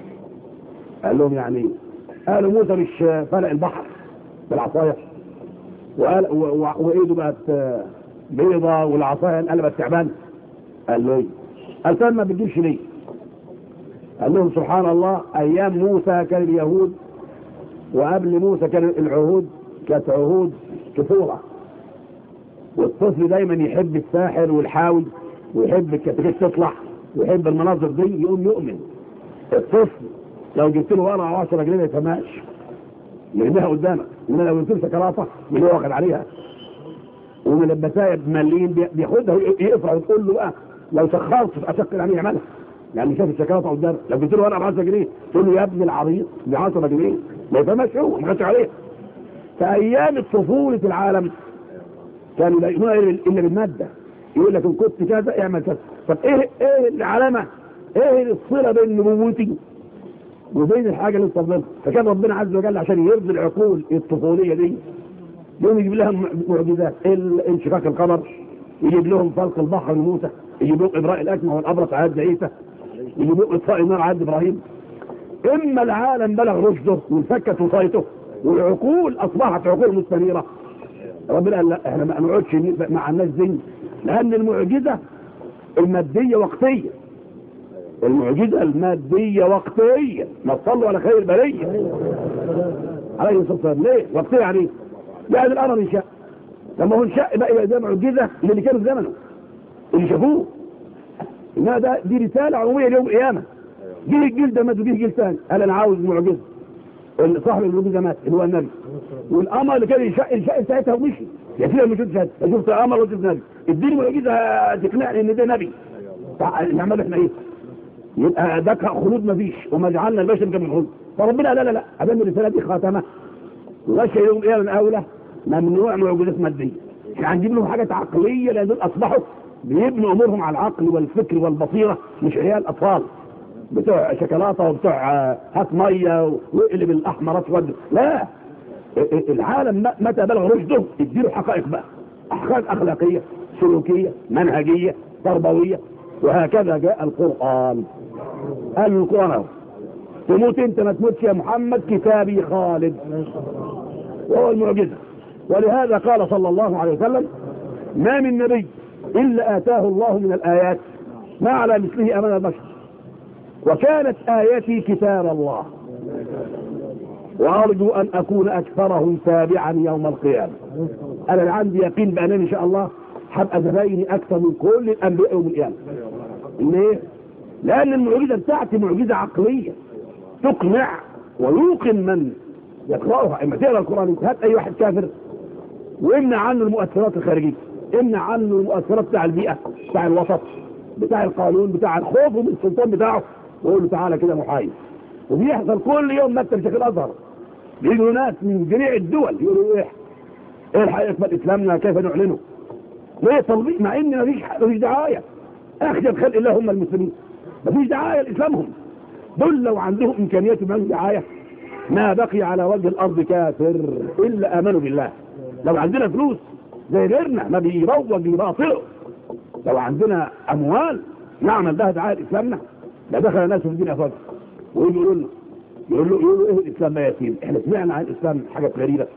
قال لهم يعني ايه؟ قالوا موسى مش فلق البحر بالعصايه وقال وايده بقت بيضه والعصايه انقلبت تعبان؟ قال له ايه؟ قال فين ما بتجيبش ليه؟ قال لهم سبحان الله ايام موسى كان اليهود وقبل موسى كان العهود كانت عهود كثورة، والطفل دايما يحب الساحر والحاول ويحب الكتاكيت تطلع ويحب المناظر دي يقوم يؤمن. الطفل لو جبت له ورقه عشرة جنيه ما يفهمهاش، يرميها قدامك، انما لو جبت له شوكولاته اللي هو واخد عليها ومن البسايب مليين بياخدها ويقطع وتقول له بقى لو سخرت اشكل عليه يعملها، يعني شاف الشوكولاته قدامك. لو جبت له ورقه ب عشرة جنيه تقول له يا ابن العبيط ب عشرة جنيه، ما يفهمهاش، هو ما خدش عليها. فايام طفوله العالم كانوا لا يؤمنون الا بالماده، يقول لك ان كنت كذا اعمل كذا. طب ايه ايه العلامه؟ ايه الصله بين نبوتي وبين الحاجه اللي بتفضلها؟ فكان ربنا عز وجل عشان يرضي العقول الطفوليه دي يوم يجيب لها معجزات، انشقاق القمر، يجيب لهم فلق البحر لموسى، يجيب لهم ابراء الاكمه والابرص عهد عيسى، يجيب لهم اطفاء النار عهد ابراهيم. اما العالم بلغ رشده وانفكت وصايته والعقول اصبحت عقول مستنيره، ربنا قال لا احنا ما نقعدش مع الناس دي، لان المعجزه الماديه وقتيه، المعجزه الماديه وقتيه. ما تصلوا على خير البريه عليه الصلاه والسلام. ليه وقتيه؟ يعني يعني الارض انشاء، لما هو انشاء بقى يبقى ده معجزه اللي كانوا في زمنه اللي شافوه، انها ده دي رساله عموميه ليوم القيامه. جه الجيل ده مات وجه جيل ثاني قال انا عاوز معجزه، صاحب المعجزه مات اللي هو النبي، والقمر اللي كان ينشق انشق ساعتها ومشي. يا سيدي مش شفت شفت قمر وشفت نبي، اديني معجزه تقنعني ان ده نبي، نعمل احنا ايه؟ يبقى ده خلود ما فيش، وما جعلنا البشر كما الخلود. فربنا لا لا لا ادام الرساله دي خاتمه وغشى يوم القيامه من اولى ممنوع معجزات ماديه. احنا هنجيب لهم حاجات عقليه لان دول اصبحوا بيبنوا امورهم على العقل والفكر والبصيره، مش عيال اطفال بتوع شوكولاته وبتوع هات ميه واقلب الاحمر اسود. لا، العالم متى بلغ رشده اديله حقائق بقى، حقائق اخلاقيه سلوكيه منهجيه تربويه، وهكذا جاء القران. قال القران اهو تموت انت ما تموتش يا محمد، كتابي خالد، وهو المعجزه. ولهذا قال صلى الله عليه وسلم ما من نبي الا اتاه الله من الايات ما على مثله امام البشر، وكانت آيتي كتاب الله، وأرجو أن أكون أكثرهم تابعا يوم القيامة. أنا عندي يقين بأنني إن شاء الله هبقى زبايني أكثر من كل الأنبياء يوم القيامة. ليه؟ لأن المعجزة بتاعتي معجزة عقلية تقنع ويوقن من يقرأها. إما تقرأ القرآن هات أي واحد كافر وامنع عنه المؤثرات الخارجية، امنع عنه المؤثرات بتاع البيئة بتاع الوسط بتاع القانون بتاع الخوف من السلطان بتاعه، ويقول له تعالى كده محايد. وبيحصل كل يوم مكتب شيخ الازهر بيجوا ناس من جميع الدول يقولوا ايه ايه الحقيقه في اسلامنا كيف نعلنه؟ ليه تطبيق مع ان مفيش مفيش دعايه؟ اخجل خلق الله هم المسلمين، مفيش دعايه لاسلامهم. دول لو عندهم امكانيات من دعايه ما بقي على وجه الارض كافر الا امنوا بالله. لو عندنا فلوس زي غيرنا ما بيروج لباطله، لو عندنا اموال نعمل بها دعايه لاسلامنا لدخل الناس في الدين افضل. ويقولوا لنا يقولوا له يقولوا ايه الاسلام ده يا يتيم؟ احنا سمعنا عن الاسلام حاجات غريبه،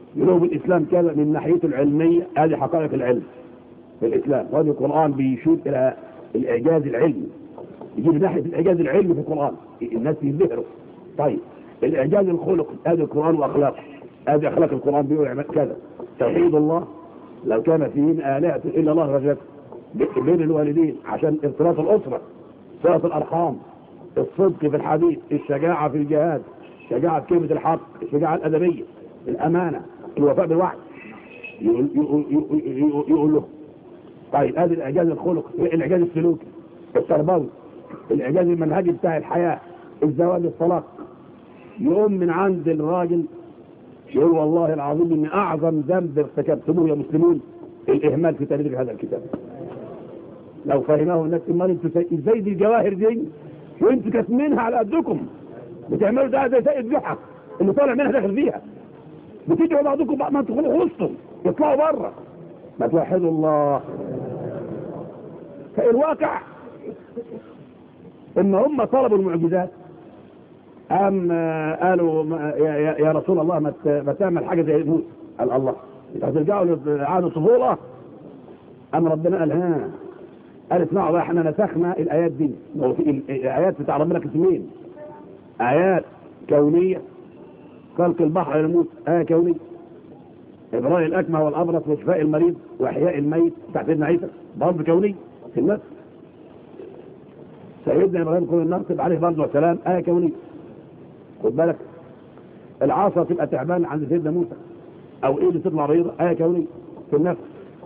يقولوا الإسلام كذا من ناحيته العلمية، هذه حقائق العلم في الإسلام، وهذا القرآن بيشير إلى الإعجاز العلمي، يجي من ناحية الإعجاز العلمي في القرآن الناس ينبهروا. طيب الإعجاز الخلق، هذا القرآن وأخلاق، هذه أخلاق القرآن بيقول كذا. توحيد الله، لو كان فيه آلهة إلا الله رجت بين الوالدين عشان ارتباط الأسرة، صلة الأرحام، الصدق في الحديث، الشجاعة في الجهاد، شجاعة كلمة الحق، الشجاعة الأدبية، الأمانة، الوفاء بالوعد، يقول, يقول, يقول, يقول له. طيب هذا الإعجاز الخلق، الإعجاز السلوكي، التربوي، الإعجاز المنهجي بتاع الحياة، الزواج، الطلاق. يقوم من عند الراجل يقول والله العظيم ان اعظم ذنب ارتكبتموه يا مسلمون الاهمال في تدريس هذا الكتاب. لو فهمه الناس امال انتوا ازاي دي الجواهر دي وانتوا كاتمينها على قدكم بتعملوا ده زي سيد جحا اللي طالع منها داخل فيها، بتدعوا بعضكم بعض ما تدخلوا وسطهم يطلعوا بره. ما توحدوا الله. فالواقع ان هم طلبوا المعجزات، أم قالوا يا, يا رسول الله ما تعمل حاجة زي موسى. قال الله هترجعوا لعاد الطفولة. أم ربنا قال ها قال اسمعوا بقى احنا نسخنا الآيات دي. الآيات بتاع ربنا كتمين، آيات كونية، خلق البحر لموسى آية كونية، إبراء الأكمه والأبرص وشفاء المريض وإحياء الميت بتاع سيدنا عيسى برضه كونية في الناس. سيدنا إبراهيم كل النصب عليه برضه والسلام آية كونية. خد بالك العصا تبقى تعبان عند سيدنا موسى او ايده تطلع بيضاء آية كونية في النفس.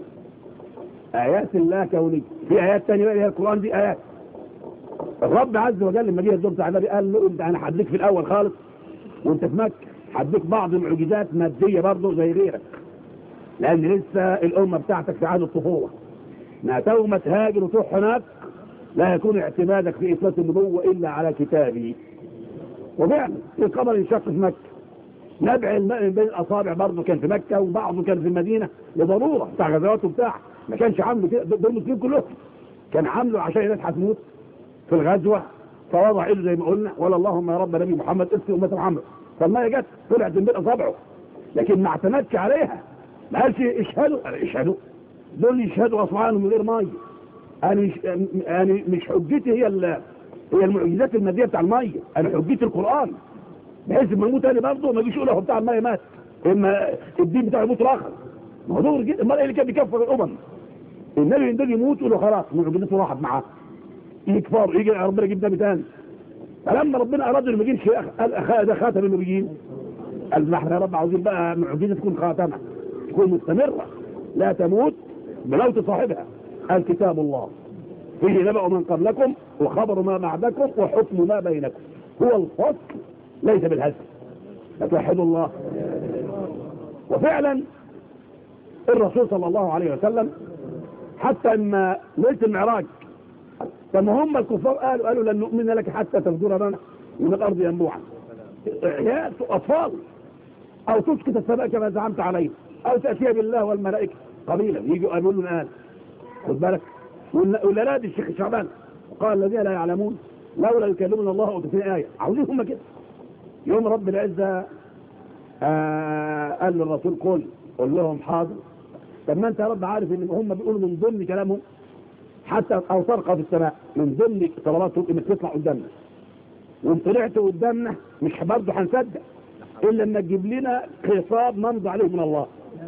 آيات الله كونية. في آيات تانية بقى هي القرآن دي آيات. الرب عز وجل لما جه الدور بتاع النبي قال له انت انا هديك في الاول خالص وانت في مكة هديك بعض المعجزات مادية برضه زي غيرك، لان لسه الامة بتاعتك في عهد الطفولة. ما توما تهاجر وتروح هناك لا يكون اعتمادك في اثبات النبوة الا على كتابي. وفعلا القمر انشق في مكة، نبع الماء من بين الاصابع برضه كان في مكة وبعضه كان في المدينة لضرورة بتاع غزوات وبتاع، ما كانش عامله كده دول المسلمين كلهم، كان عامله عشان الناس هتموت في الغزوة فوضع ايده زي ما قلنا ولا اللهم يا رب نبي محمد اسقي امة محمد، فالمية جت طلعت من بين اصابعه لكن ما اعتمدش عليها. ما قالش اشهدوا اشهدوا دول يشهدوا اصبعهم من غير ميه. انا مش انا مش حجتي هي هي المعجزات الماديه بتاع الميه، انا حجتي القران بحيث لما يموت انا برضه ما يجيش يقول له بتاع الميه مات اما الدين بتاعه يموت الاخر. ما هو دور جدا. امال ايه اللي كان بيكفر الامم؟ النبي ينزل يموت يقول له خلاص معجزته راحت معاه يكفر يجي ربنا يجيب نبي ثاني. فلما ربنا اراد انه ما يجيش قال ده خاتم النبيين، قال ما احنا يا رب عاوزين بقى معجزه تكون خاتمه تكون مستمره لا تموت بموت صاحبها. قال كتاب الله فيه نبأ من قبلكم وخبر ما بعدكم وحكم ما بينكم هو الفصل ليس بالهزل. فتوحدوا الله. وفعلا الرسول صلى الله عليه وسلم حتى اما ليله المعراج لما هم الكفار قالوا قالوا لن نؤمن لك حتى تفجر لنا من الارض ينبوعا. يا اطفال او تسكت السماء كما زعمت عليه او تاتي بالله والملائكه قليلا يجوا يقولوا لنا الان. خد بالك ولا نادي الشيخ شعبان قال الذين لا يعلمون لولا يكلمنا الله وتفينا آية. عاوزين هم كده. يوم رب العزة آه قال للرسول قل قل لهم حاضر. طب ما انت يا رب عارف ان هم بيقولوا من ضمن كلامهم حتى او ترقى في السماء من ضمن طلباتهم انك تطلع قدامنا، وان طلعت قدامنا مش برضه هنصدق الا لما تجيب لنا خطاب نمضي عليه من الله،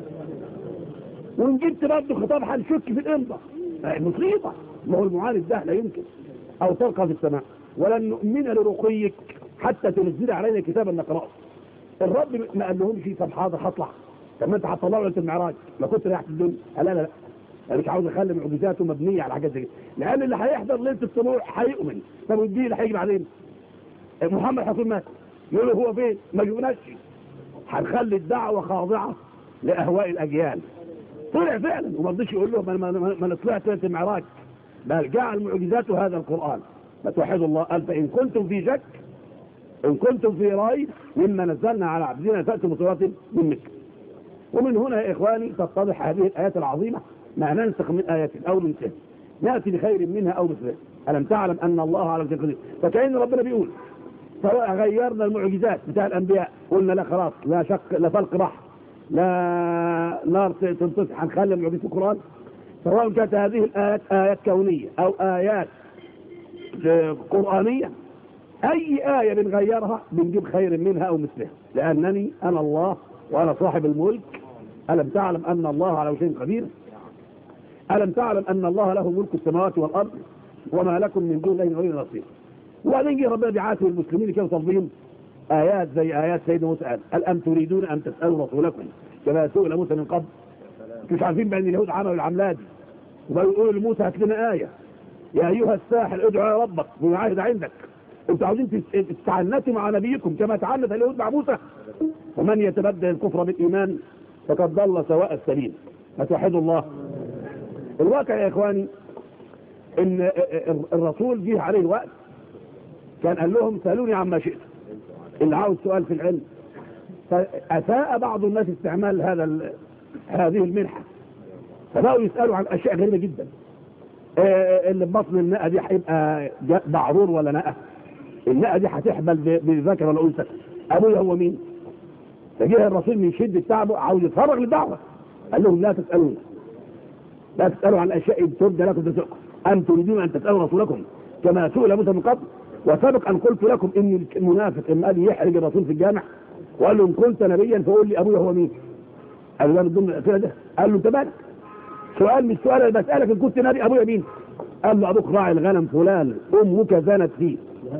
وان جبت برضه خطاب هنشك في الامضاء مصيبه. ما هو المعاند ده لا يمكن. او ترقى في السماء ولن نؤمن لرقيك حتى تنزل علينا كتابا نقراه. الرب ما قال لهمش طب حاضر هطلع. طب ما انت هتطلعوا ليله المعراج ما كنت رايح الدنيا. لا لا لا انا مش عاوز اخلي معجزاته مبنيه على حاجات زي كده، لان اللي هيحضر ليله الطلوع هيؤمن. طب والدين اللي هيجي بعدين محمد هيكون مات يقولوا هو فين؟ ما جبناش. هنخلي الدعوه خاضعه لاهواء الاجيال. طلع فعلا وما رضيش يقول له ما ما طلعت ليله المعراج، بل جعل معجزاته هذا القران. فتوحدوا الله. قال فان كنتم في شك ان كنتم في ريب مما نزلنا على عبدنا فاتوا بصورة من مثله. ومن هنا يا اخواني تتضح هذه الايات العظيمه ما ننسخ من ايات او ننسخ ناتي بخير منها او مثلها. الم تعلم ان الله على كل قدير. فكأن ربنا بيقول سواء غيرنا المعجزات بتاع الانبياء قلنا لا خلاص لا شك لا فلق بحر لا نار تنطفئ، هنخلي معجزة القرآن. سواء كانت هذه الآيات آيات كونية أو آيات قرآنية، أي آية بنغيرها بنجيب خير منها أو مثلها، لأنني أنا الله وأنا صاحب الملك. ألم تعلم أن الله على شيء قدير؟ ألم تعلم أن الله له ملك السماوات والأرض وما لكم من دون الله ولي نصير. وبعدين جه ربنا بيعاتب المسلمين كانوا طالبين آيات زي آيات سيدنا موسى قال: هل أم تريدون أن تسألوا رسولكم كما سئل موسى من قبل؟ مش عارفين بأن اليهود عملوا العملات دي، وبقوا يقولوا لموسى هات لنا آية، يا أيها الساحر ادعوا ربك بما عهد عندك. انتوا عاوزين تتعنتوا مع نبيكم كما تعنت اليهود مع موسى؟ ومن يتبدل الكفر بالإيمان فقد ضل سواء السبيل. فتوحدوا الله. الواقع يا إخواني إن الرسول جه عليه وقت كان قال لهم: سألوني عما شئت، اللي عاوز سؤال في العلم. فأساء بعض الناس استعمال هذا هذه المنحة، فبقوا يسألوا عن أشياء غريبة جدا. اللي ببطن النقة دي هيبقى بعرور ولا نقة؟ النقة دي هتحبل بذكر ولا أنثى؟ أبويا هو مين؟ فجاء الرسول من شدة تعبه عاوز يتفرغ للدعوة، قال لهم: لا تسألون، لا تسألوا عن أشياء تبدى لكم تسؤكم. أم تريدون أن تسألوا رسولكم كما سئل موسى من قبل؟ وسبق أن قلت لكم إن المنافق إما قال يحرج الرسول في الجامع وقال له: إن كنت نبيا فقول لي أبويا هو مين؟ قال له: من ضمن الأسئلة ده. قال له: أنت مالك؟ سؤال مش سؤال، أنا بسألك إن كنت نبي أبويا مين؟ قال له: أبوك راعي الغنم فلان، أمك زانت فيه.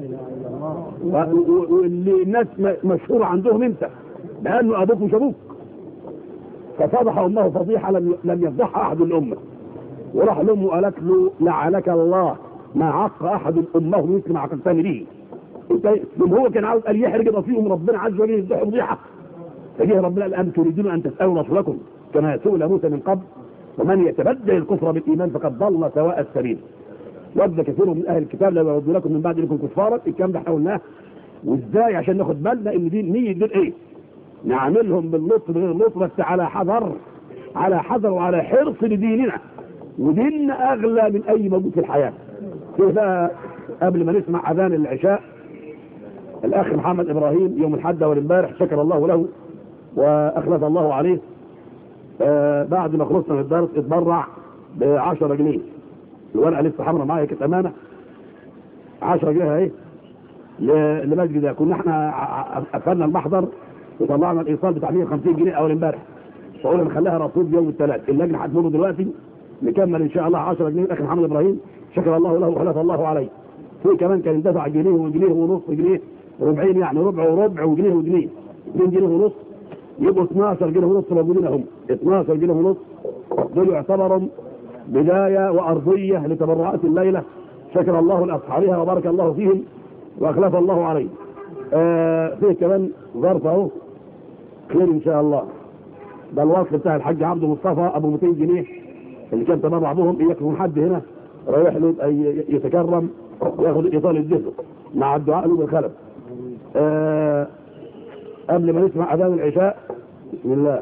واللي الناس مشهور عندهم أنت، لأنه أبوك مش أبوك. ففضح أمه فضيحة لم يفضحها أحد الأمة. وراح لأمه قالت له: لعنك الله، ما عق أحد أمه مثل ما عقلتني به. انت هو كان عاوز قال يحرج رسولهم، ربنا عز وجل يفضحه فضيحة. فجه ربنا قال: أم تريدون أن تسألوا رسولكم كما سئل موسى من قبل ومن يتبدل الكفر بالإيمان فقد ضل سواء السبيل. ود كثير من أهل الكتاب لا يردوا لكم من بعد لكم كفارا. الكلام ده احنا قلناه، وازاي عشان ناخد بالنا ان دي نية دول ايه؟ نعملهم باللطف بغير اللطف، بس على حذر، على حذر وعلى حرص لديننا، وديننا اغلى من اي موجود في الحياه. كده قبل ما نسمع اذان العشاء، الاخ محمد ابراهيم يوم الحد والامبارح شكر الله له واخلف الله عليه. آه بعد ما خلصنا من الدرس اتبرع ب عشرة جنيه. الورقه لسه حمراء معايا كانت امانه. عشرة جنيه اهي لمسجد ده. كنا احنا قفلنا المحضر وطلعنا الايصال بتاع مية وخمسين جنيه اول امبارح، فقلنا نخليها رصيد يوم الثلاث. اللجنه هتمر دلوقتي نكمل ان شاء الله عشرة جنيه. الاخ محمد ابراهيم شكر الله له وخلف الله عليه. في كمان كان دفع جنيه وجنيه ونص، جنيه ربعين، يعني ربع وربع وجنيه وجنيه، اثنين جنيه ونص، يبقوا اثناشر جنيه ونص موجودين هم. اثناشر جنيه ونص دول يعتبروا بدايه وارضيه لتبرعات الليله. شكر الله لاصحابها وبارك الله فيهم واخلف الله عليه. آه فيه كمان ظرف اهو خير ان شاء الله. ده الوصل بتاع الحاج عبد مصطفى ابو مئتين جنيه اللي كان تبرع بهم. يكون حد هنا رايح له يتكرم وياخذ ايصال الذهن مع الدعاء له بالخلف. آه قبل ما نسمع اذان العشاء، بسم الله.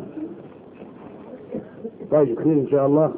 طيب خير ان شاء الله.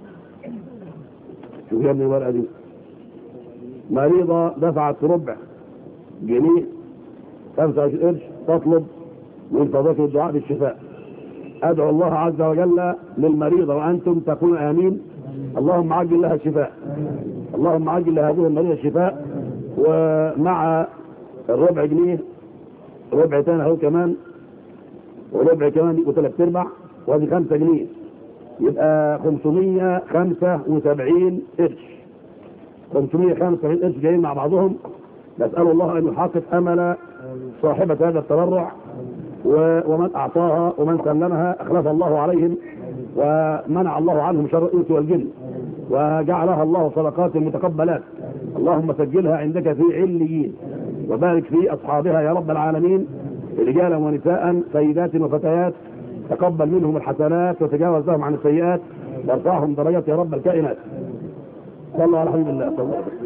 شوف يا ابني الورقه دي. مريضه دفعت ربع جنيه خمسة وعشرين قرش تطلب من فضيلة الدعاء بالشفاء. ادعو الله عز وجل للمريضه وانتم تقولون امين. اللهم عجل لها الشفاء، اللهم عجل لهذه المريضه الشفاء. ومع الربع جنيه ربع تاني اهو كمان، وربع كمان يبقوا ثلاث ارباع، وهذه خمسة جنيه يبقى خمسمية وخمسة وسبعين قرش. خمسمية وخمسة وسبعين قرش جايين مع بعضهم. نسأل الله أن يحقق أمل صاحبة هذا التبرع، ومن أعطاها ومن سلمها أخلف الله عليهم ومنع الله عنهم شر الإنس والجن، وجعلها الله صدقات المتقبلات. اللهم سجلها عندك في عليين، وبارك في أصحابها يا رب العالمين، رجالا ونساء، سيدات وفتيات. تقبل منهم الحسنات وتجاوز لهم عن السيئات وارفعهم درجات يا رب الكائنات. صلوا على حبيب الله.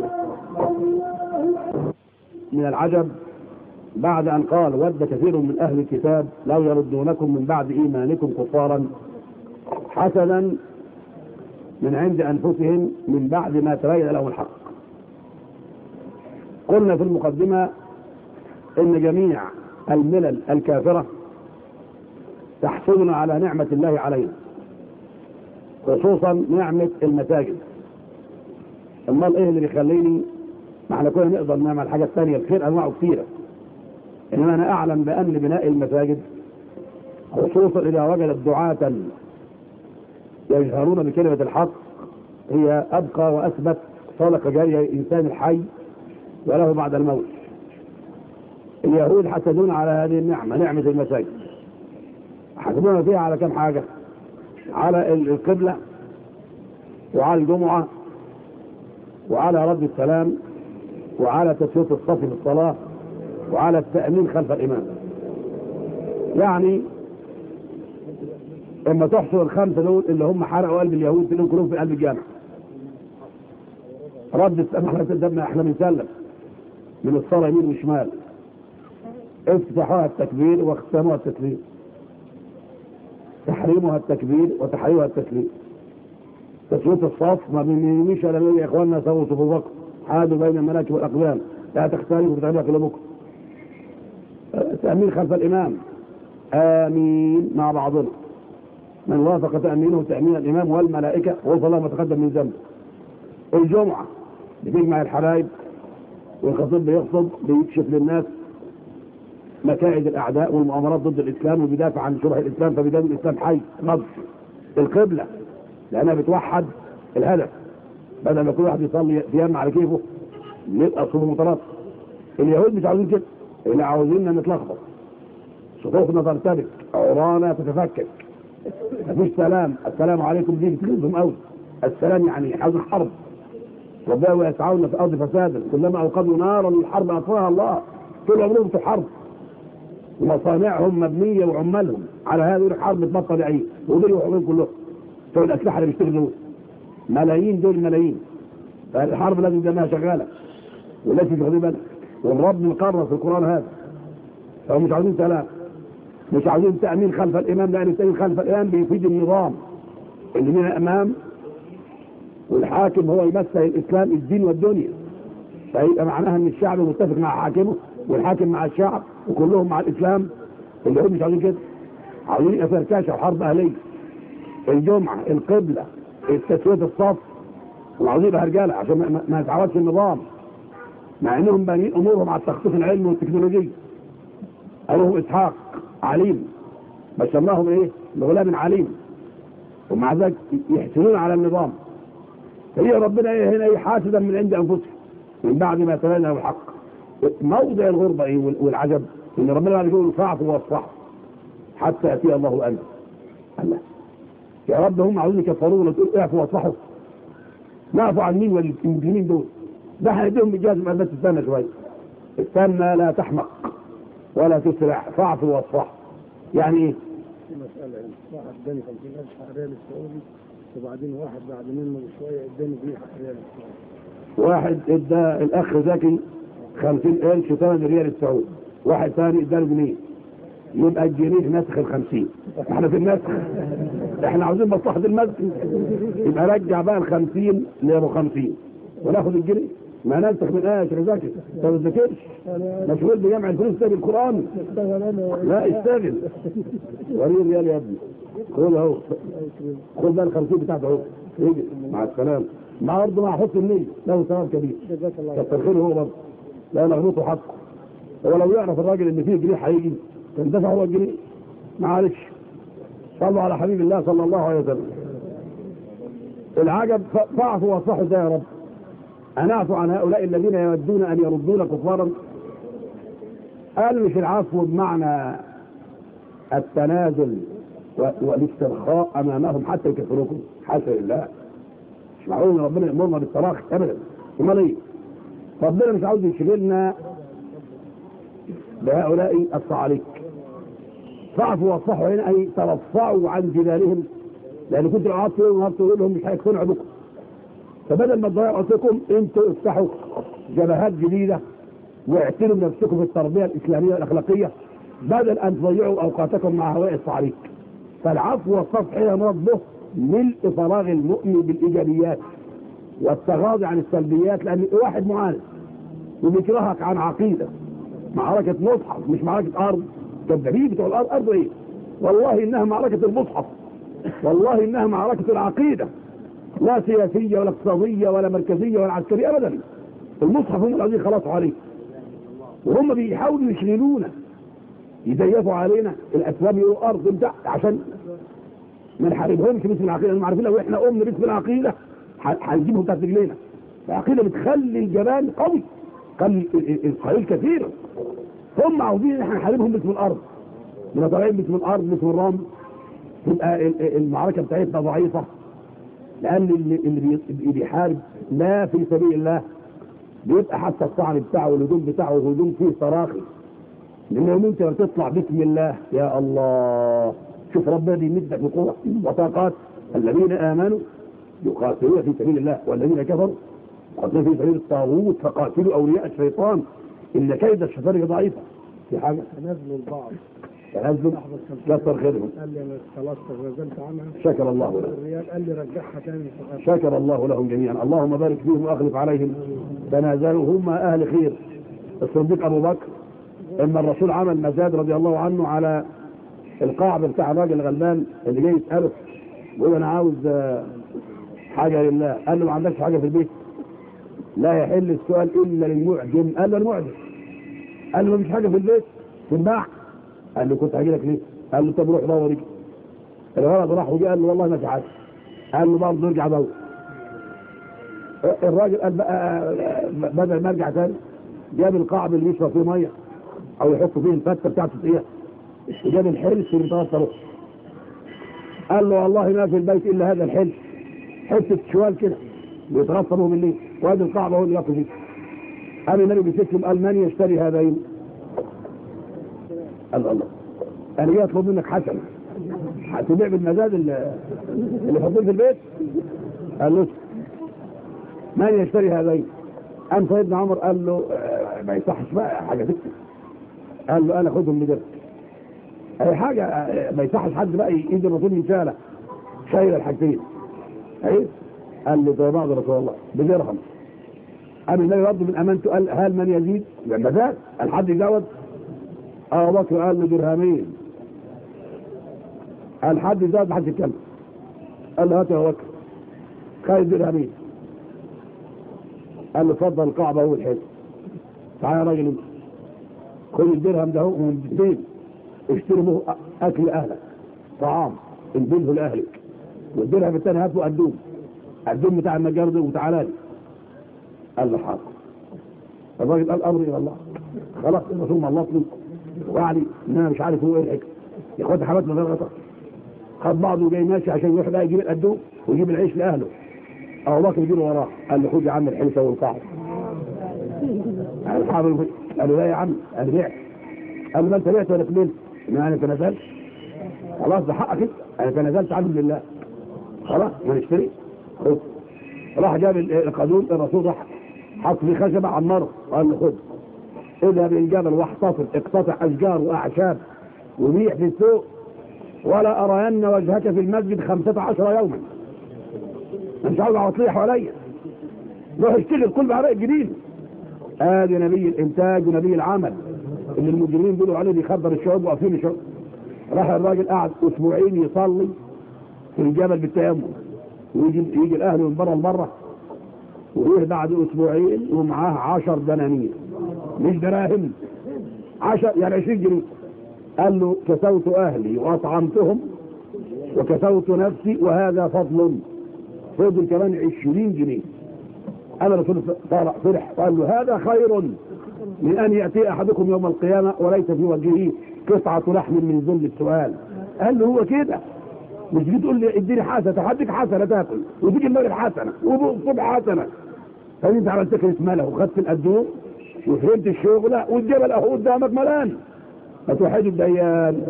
من العجب بعد أن قال: ود كثير من أهل الكتاب لو يردونكم من بعد إيمانكم كفارا حسنا من عند أنفسهم من بعد ما تبين لهم الحق. قلنا في المقدمة إن جميع الملل الكافرة تحسدنا على نعمة الله علينا، خصوصا نعمة المساجد. امال ايه اللي بيخليني؟ ما احنا كنا نقدر نعمل حاجة ثانية، الخير انواعه كثيرة، انما انا اعلم بان بناء المساجد خصوصا اذا وجدت دعاة يجهرون بكلمة الحق هي ابقى واثبت صدقة جارية الانسان الحي وله بعد الموت. اليهود حسدون على هذه النعمة، نعمة المساجد، حسدون فيها على كم حاجة، على القبلة وعلى الجمعة وعلى رد السلام وعلى تسوية الصف في الصلاة وعلى التأمين خلف الإمام. يعني اما تحصل الخمسة دول اللي هم حرقوا قلب اليهود تلاقيهم كلهم في قلب الجامع. رد السلام، احنا تدبنا احنا بنسلم من الصلاة يمين وشمال، افتتاحها التكبير واختتامها التسليم، تحريمها التكبير وتحريمها التسليم، تسوية الصف ما بنمشي على يا اخواننا سووا صفوفكم حادوا بين المناكب والاقدام لا تختلفوا في تعليق قلوبكم، تأمين خلف الامام، امين مع بعضنا، من وافق تأمينه تأمين الامام والملائكة غفر الله ما تقدم من ذنبه. الجمعة بتجمع الحبايب والخطيب بيخطب بيكشف للناس مكائد الاعداء والمؤامرات ضد الاسلام وبيدافع عن شبه الاسلام، فبيدافع الاسلام حي نص. القبلة لانها بتوحد الهدف، بدل ما كل واحد يصلي ديانة على كيفه يبقى صفوف متلاطمة. اليهود مش عاوزين كده، اللي عاوزيننا نتلخبط، صفوفنا ترتبك، عرانا تتفكك، مفيش سلام. السلام عليكم دي بتغيظهم قوي، السلام يعني حاجه حرب، ربنا يسعون في الارض فسادا كلما اوقدوا نارا للحرب اطفاها الله، طول عمرهم في حرب ومصانعهم مبنيه وعمالهم على هذه الحرب تبطل عين ودول يحرمون كلهم بتوع الاسلحه اللي بيشتغلوا ملايين، دول ملايين، فالحرب لازم تبقى شغاله ولازم تاخدوا بالك. والرب مقرر في القران هذا، فهم مش عاوزين سلام، مش عاوزين تامين خلف الامام، لان التامين خلف الامام بيفيد النظام اللي من الامام، والحاكم هو يمثل الاسلام الدين والدنيا، فيبقى معناها ان الشعب متفق مع حاكمه والحاكم مع الشعب وكلهم مع الاسلام. اللي هم مش عاوزين كده، عاوزين يبقى فركشه وحرب اهليه. الجمعه، القبله، تسويه الصف، وعاوزين يبقى رجاله عشان ما, ما يتعودش النظام، مع انهم بانيين امورهم على التخطيط العلمي والتكنولوجي. قالوا اسحاق عليم، بشرناهم ايه؟ بغلام عليم، ومع ذلك يحسنون على النظام. فهي ربنا ايه هنا حاسدا من عند انفسهم من بعد ما تبين لهم الحق. موضع الغربه ايه والعجب ان ربنا قال يقول فاعفوا واصفحوا حتى ياتي الله امره. الله يا رب هم عاوزين يكفرونا وتقول اعفوا واصفحوا، نعفوا عن مين والمسلمين دول؟ ده هنديهم بالجزم، بس استنى شويه، استنى لا تحمق ولا تسرع، فاعفوا واصفحوا. يعني ايه؟ في مساله واحد اداني خمسين ألف ريال السعودي، وبعدين واحد بعد منه بشويه اداني جنيه ريال السعودي. واحد ادى الاخ زكي خمسين قرش ثمن ريال السعودي، واحد ثاني اداله جنيه، يبقى الجنيه نسخ الخمسين. احنا في النسخ، احنا عاوزين مصلحه المسجد، يبقى رجع بقى الخمسين لابو خمسين وناخد الجنيه. ما ننسخ من ايه يا شيخ زكي؟ انت ما تذاكرش، مشغول بجمع الفلوس تاني القران. لا اشتغل، وريه ريال يا ابني، خد اهو، خد بقى الخمسين بتاعته اهو، يجي مع السلامه. مع برضه مع حسن النية له ثواب كبير، كتر خيره هو برضه، لا نغلطه حقه. هو لو يعرف الراجل ان فيه جنيه هيجي كان دفع هو الجنيه، معلش. صلوا على حبيب الله صلى الله عليه وسلم. العجب فاعفوا واصفحوا ازاي يا رب؟ أنعفوا عن هؤلاء الذين يودون أن يردون كفارا؟ قال مش العفو بمعنى التنازل والاسترخاء أمامهم حتى يكفروكم، حاشا لله، مش معقول ان ربنا يأمرنا بالتراخي أبدا. امال ايه؟ ربنا مش عاوز يشغلنا بهؤلاء الصعاليك. فاعفوا واصفحوا هنا أي ترفعوا عن جدالهم، لأن كنت لو قعدت يوم تقول لهم مش هيقتنعوا بكم، فبدل ما تضيعوا وقتكم انتوا افتحوا جبهات جديده واعتنوا بنفسكم في التربيه الاسلاميه والاخلاقيه بدل ان تضيعوا اوقاتكم مع هواء الصعاليك. فالعفو والصفح هي مرضه ملء فراغ المؤمن بالايجابيات والتغاضي عن السلبيات، لان واحد معاند وبيكرهك عن عقيده، معركه مصحف مش معركه ارض، كذابين بتوع الارض. ارض ايه؟ والله انها معركة المصحف، والله انها معركة العقيدة، لا سياسية ولا اقتصادية ولا مركزية ولا عسكرية ابدا. المصحف هم الذين خلصوا عليه، وهم بيحاولوا يشغلونا يزيفوا علينا الاسباب، يقولوا ارض بتاع عشان ما نحاربهمش باسم العقيدة. هم عارفين لو احنا قمنا باسم العقيدة هنجيبهم تحت رجلينا. العقيدة بتخلي الجبان قوي، خلي القليل كثير. هم عاوزين ان احنا نحاربهم باسم الارض، من طالعين باسم الارض باسم الرمل، تبقى المعركة بتاعتنا ضعيفة، لان اللي, اللي بيحارب لا في سبيل الله بيبقى حتى الطعن بتاعه والهجوم بتاعه هجوم فيه صراخي، لان يوم انت بتطلع بسم الله يا الله، شوف ربنا بيمدك بقوة وطاقات. الذين امنوا يقاتلون في سبيل الله والذين كفروا يقاتلون في سبيل الطاغوت فقاتلوا اولياء الشيطان ان كيد الشيطان ضعيفة. في حاجة تنازلوا البعض، تنازلوا كثر خيرهم. قال لي انا خلاص تنازلت عنها، شكر الله لهم. الريال قال لي رجعها تاني. شكر الله لهم جميعا. اللهم بارك فيهم واخلف عليهم. تنازلوا هم اهل خير. الصديق ابو بكر اما الرسول عمل مزاد رضي الله عنه على القاعده بتاع الراجل الغلبان اللي جاي يساله، بيقول انا عاوز حاجه لله. قال له ما عندكش حاجه في البيت؟ لا يحل السؤال الا للمعجم. قال له المعجم. قال له ما فيش حاجه في البيت تنباع؟ قال له كنت هاجي لك ليه؟ قال له طب روح دور. الولد راح وجي قال له والله ما في حاجه. قال له برضه نرجع دور. الراجل قال بقى بدل ما ارجع تاني جاب القاعد اللي يشرب فيه ميه او يحط فيه الفته بتاعته ايه، وجاب الحلس اللي بيتوصله. قال له والله ما في البيت الا هذا الحلس، حته شوال كده بيتغطى به بالليل، وادي القاعده هو اللي ياكل فيه. قام النبي بيسكتهم قال من يشتري هذين؟ قال الله انا جاي اطلب منك حسنه هتبيع بالمزاد اللي اللي حاطين في البيت؟ قال له من يشتري هذين؟ قام سيدنا عمر قال له آه ما يصحش بقى حاجه تكتب. قال له انا خدهم بدرهم. اي حاجه آه ما يصحش حد بقى يجي الرسول من شاله شايل الحاجتين. ايه؟ قال له ده بعض رسول الله بدرهم. قام النبي رد من امانته قال هل من يزيد؟ المزاد قال حد يزود؟ ابو بكر قال له درهمين. قال حد يزود ما حدش يتكلم. قال له هات يا ابو بكر خد درهمين. قال له اتفضل القاعده هو الحلو. تعالى يا راجل انت خد الدرهم ده هو من الاثنين اشتري به اكل اهلك طعام انبذه لاهلك، والدرهم الثاني هاته قدوم قدوم بتاع النجار ده وتعالى لي. قال له حاضر. الراجل قال امري الى الله. خلاص الرسول ما الله اطلب وعلي ان انا مش عارف هو ايه الحكم. ياخد حماتنا ده غلط. خد بعضه وجاي ماشي عشان يروح بقى يجيب القدوم ويجيب العيش لاهله. ابو بكر يجي له وراه قال له خد يا عم الحلسه والقاعده. قال له قال له لا يا عم انا بعت. قال له ما انت بعت ولا كملت؟ ما انا تنازلت. خلاص ده حقك انت، انا تنازلت عنه لله. خلاص ما نشتري. خد. راح جاب القانون الرسول راح حط فيه خشبه عمره قال له خد اذهب الجبل واحتفظ اقتطع اشجار واعشاب وبيع في السوق ولا ارين وجهك في المسجد خمسة عشر يوما. مش عاوز عطيح عليا. روح اشتغل كل بعراء الجديد. ادي نبي الانتاج ونبي العمل اللي المجرمين بيقولوا عليه بيخبر الشعوب واقفين الشعوب. راح الراجل قعد اسبوعين يصلي في الجبل بالتيمم، ويجي يجي الاهل من بره لبره، ويروح بعد اسبوعين ومعاه عشر دنانير مش دراهم، عشر يعني عشرين جنيه. قال له كسوت اهلي واطعمتهم وكسوت نفسي وهذا فضل. فضل كمان عشرين جنيه. انا رسول طارق فرح وقال له هذا خير من ان ياتي احدكم يوم القيامه وليس في وجهه قطعه لحم من ذل السؤال. قال له هو كده مش بتقول تقول لي اديني حسنه هديك حسنه تاكل وتيجي المغرب حسنه والصبح حسنه. فانت عملت كده ماله وخدت القدوم وفهمت الشغله والجبل اهو قدامك ملان. فتوحدوا الديان.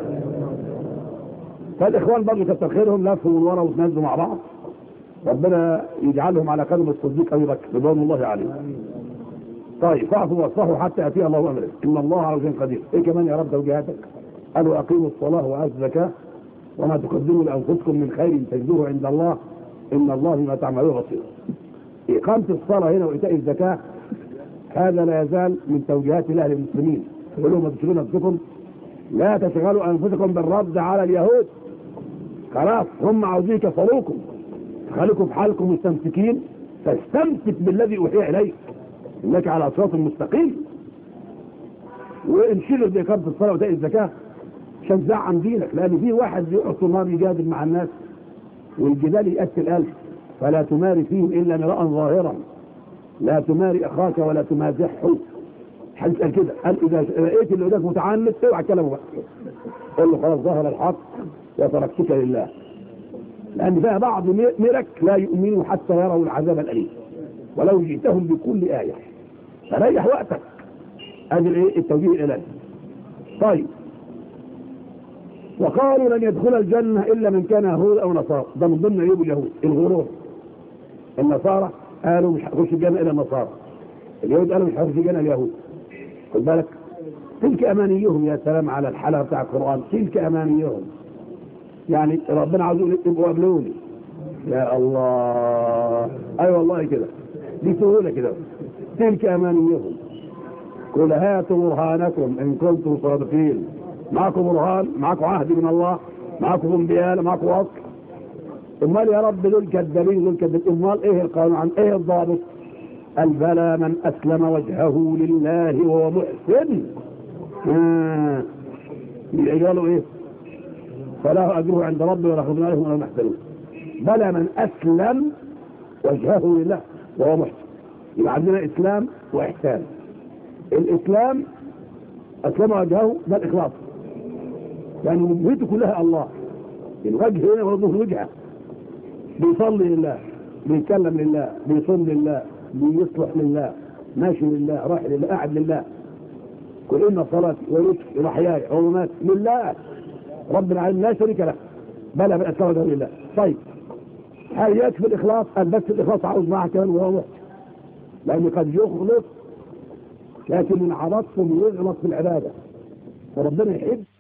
فالاخوان برضه كتر خيرهم لفوا من ورا وتنزلوا مع بعض. ربنا يجعلهم على قدم الصديق ابي بكر رضوان الله عليه. طيب فاعفوا واصفحوا حتى ياتي الله امره ان الله على شيء قدير. ايه كمان يا رب توجيهاتك؟ قالوا اقيموا الصلاه واتوا الزكاه وما تقدموا لانفسكم من خير تجدوه عند الله ان الله بما تعملون بصير. اقامه الصلاه هنا وايتاء الزكاه هذا لا يزال من توجيهات الاهل المسلمين. يقول لهم ادخلوا نفسكم لا تشغلوا انفسكم بالرد على اليهود، خلاص هم عاوزين يكفروكم، خليكم في حالكم مستمسكين، فاستمسك بالذي اوحي اليك انك على صراط مستقيم، وانشغل باقامه الصلاه وتأتي الزكاه عشان تزعم دينك، لان في واحد يقعد طول النهار يجادل مع الناس والجدال يقتل القلب، فلا تماري فيهم الا مراء ظاهرا، لا تماري اخاك ولا تمازحه. حديث قال كده، قال اذا لقيت اللي قدامك متعنت اوعى تكلمه بقى، قول له خلاص ظهر الحق وتركتك لله، لان فيها بعض مرك لا يؤمنوا حتى يروا العذاب الاليم ولو جئتهم بكل ايه، فريح وقتك. ادي الايه التوجيه الالهي. طيب، وقالوا لن يدخل الجنه الا من كان يهود او نصارى، ده من ضمن عيوب اليهود الغرور. النصارى قالوا مش هيخش الجنه الا النصارى، اليهود قالوا مش هيخش الجنه اليهود. خد بالك، تلك امانيهم. يا سلام على الحلقه بتاع القران، تلك امانيهم، يعني ربنا عاوز يقول ابقوا قبلوني. يا الله، اي أيوة والله كده، دي سهوله كده. تلك امانيهم قل هاتوا برهانكم ان كنتم صادقين. معكم برهان، معكم عهد من الله، معكم انبياء، معكم وصل. امال يا رب دول كذابين، دول كذابين، امال ايه القانون؟ عن ايه الضابط؟ قال بلى من اسلم وجهه لله وهو محسن. آه. قالوا ايه؟ فله اجره عند ربه ولا خوف عليهم ولا هم يحزنون. بلى من اسلم وجهه لله وهو محسن. يبقى عندنا اسلام واحسان. الاسلام اسلم وجهه، ده الاخلاص، يعني مهمته كلها الله. الوجه هنا برضه وجهه، بيصلي لله، بيتكلم لله، بيصوم لله، بيصلح لله، ماشي لله، رايح لله، قاعد لله. قل ان صلاتي ونسكي ومحياي ومماتي لله رب العالمين لا شريك له. بلى من اسلم وجهه لله. طيب، هل يكفي الاخلاص؟ قال بس الاخلاص عاوز معه كمان وهو محسن، لان قد يخلص لكن من عرضتم يغلط في العباده، وربنا يحب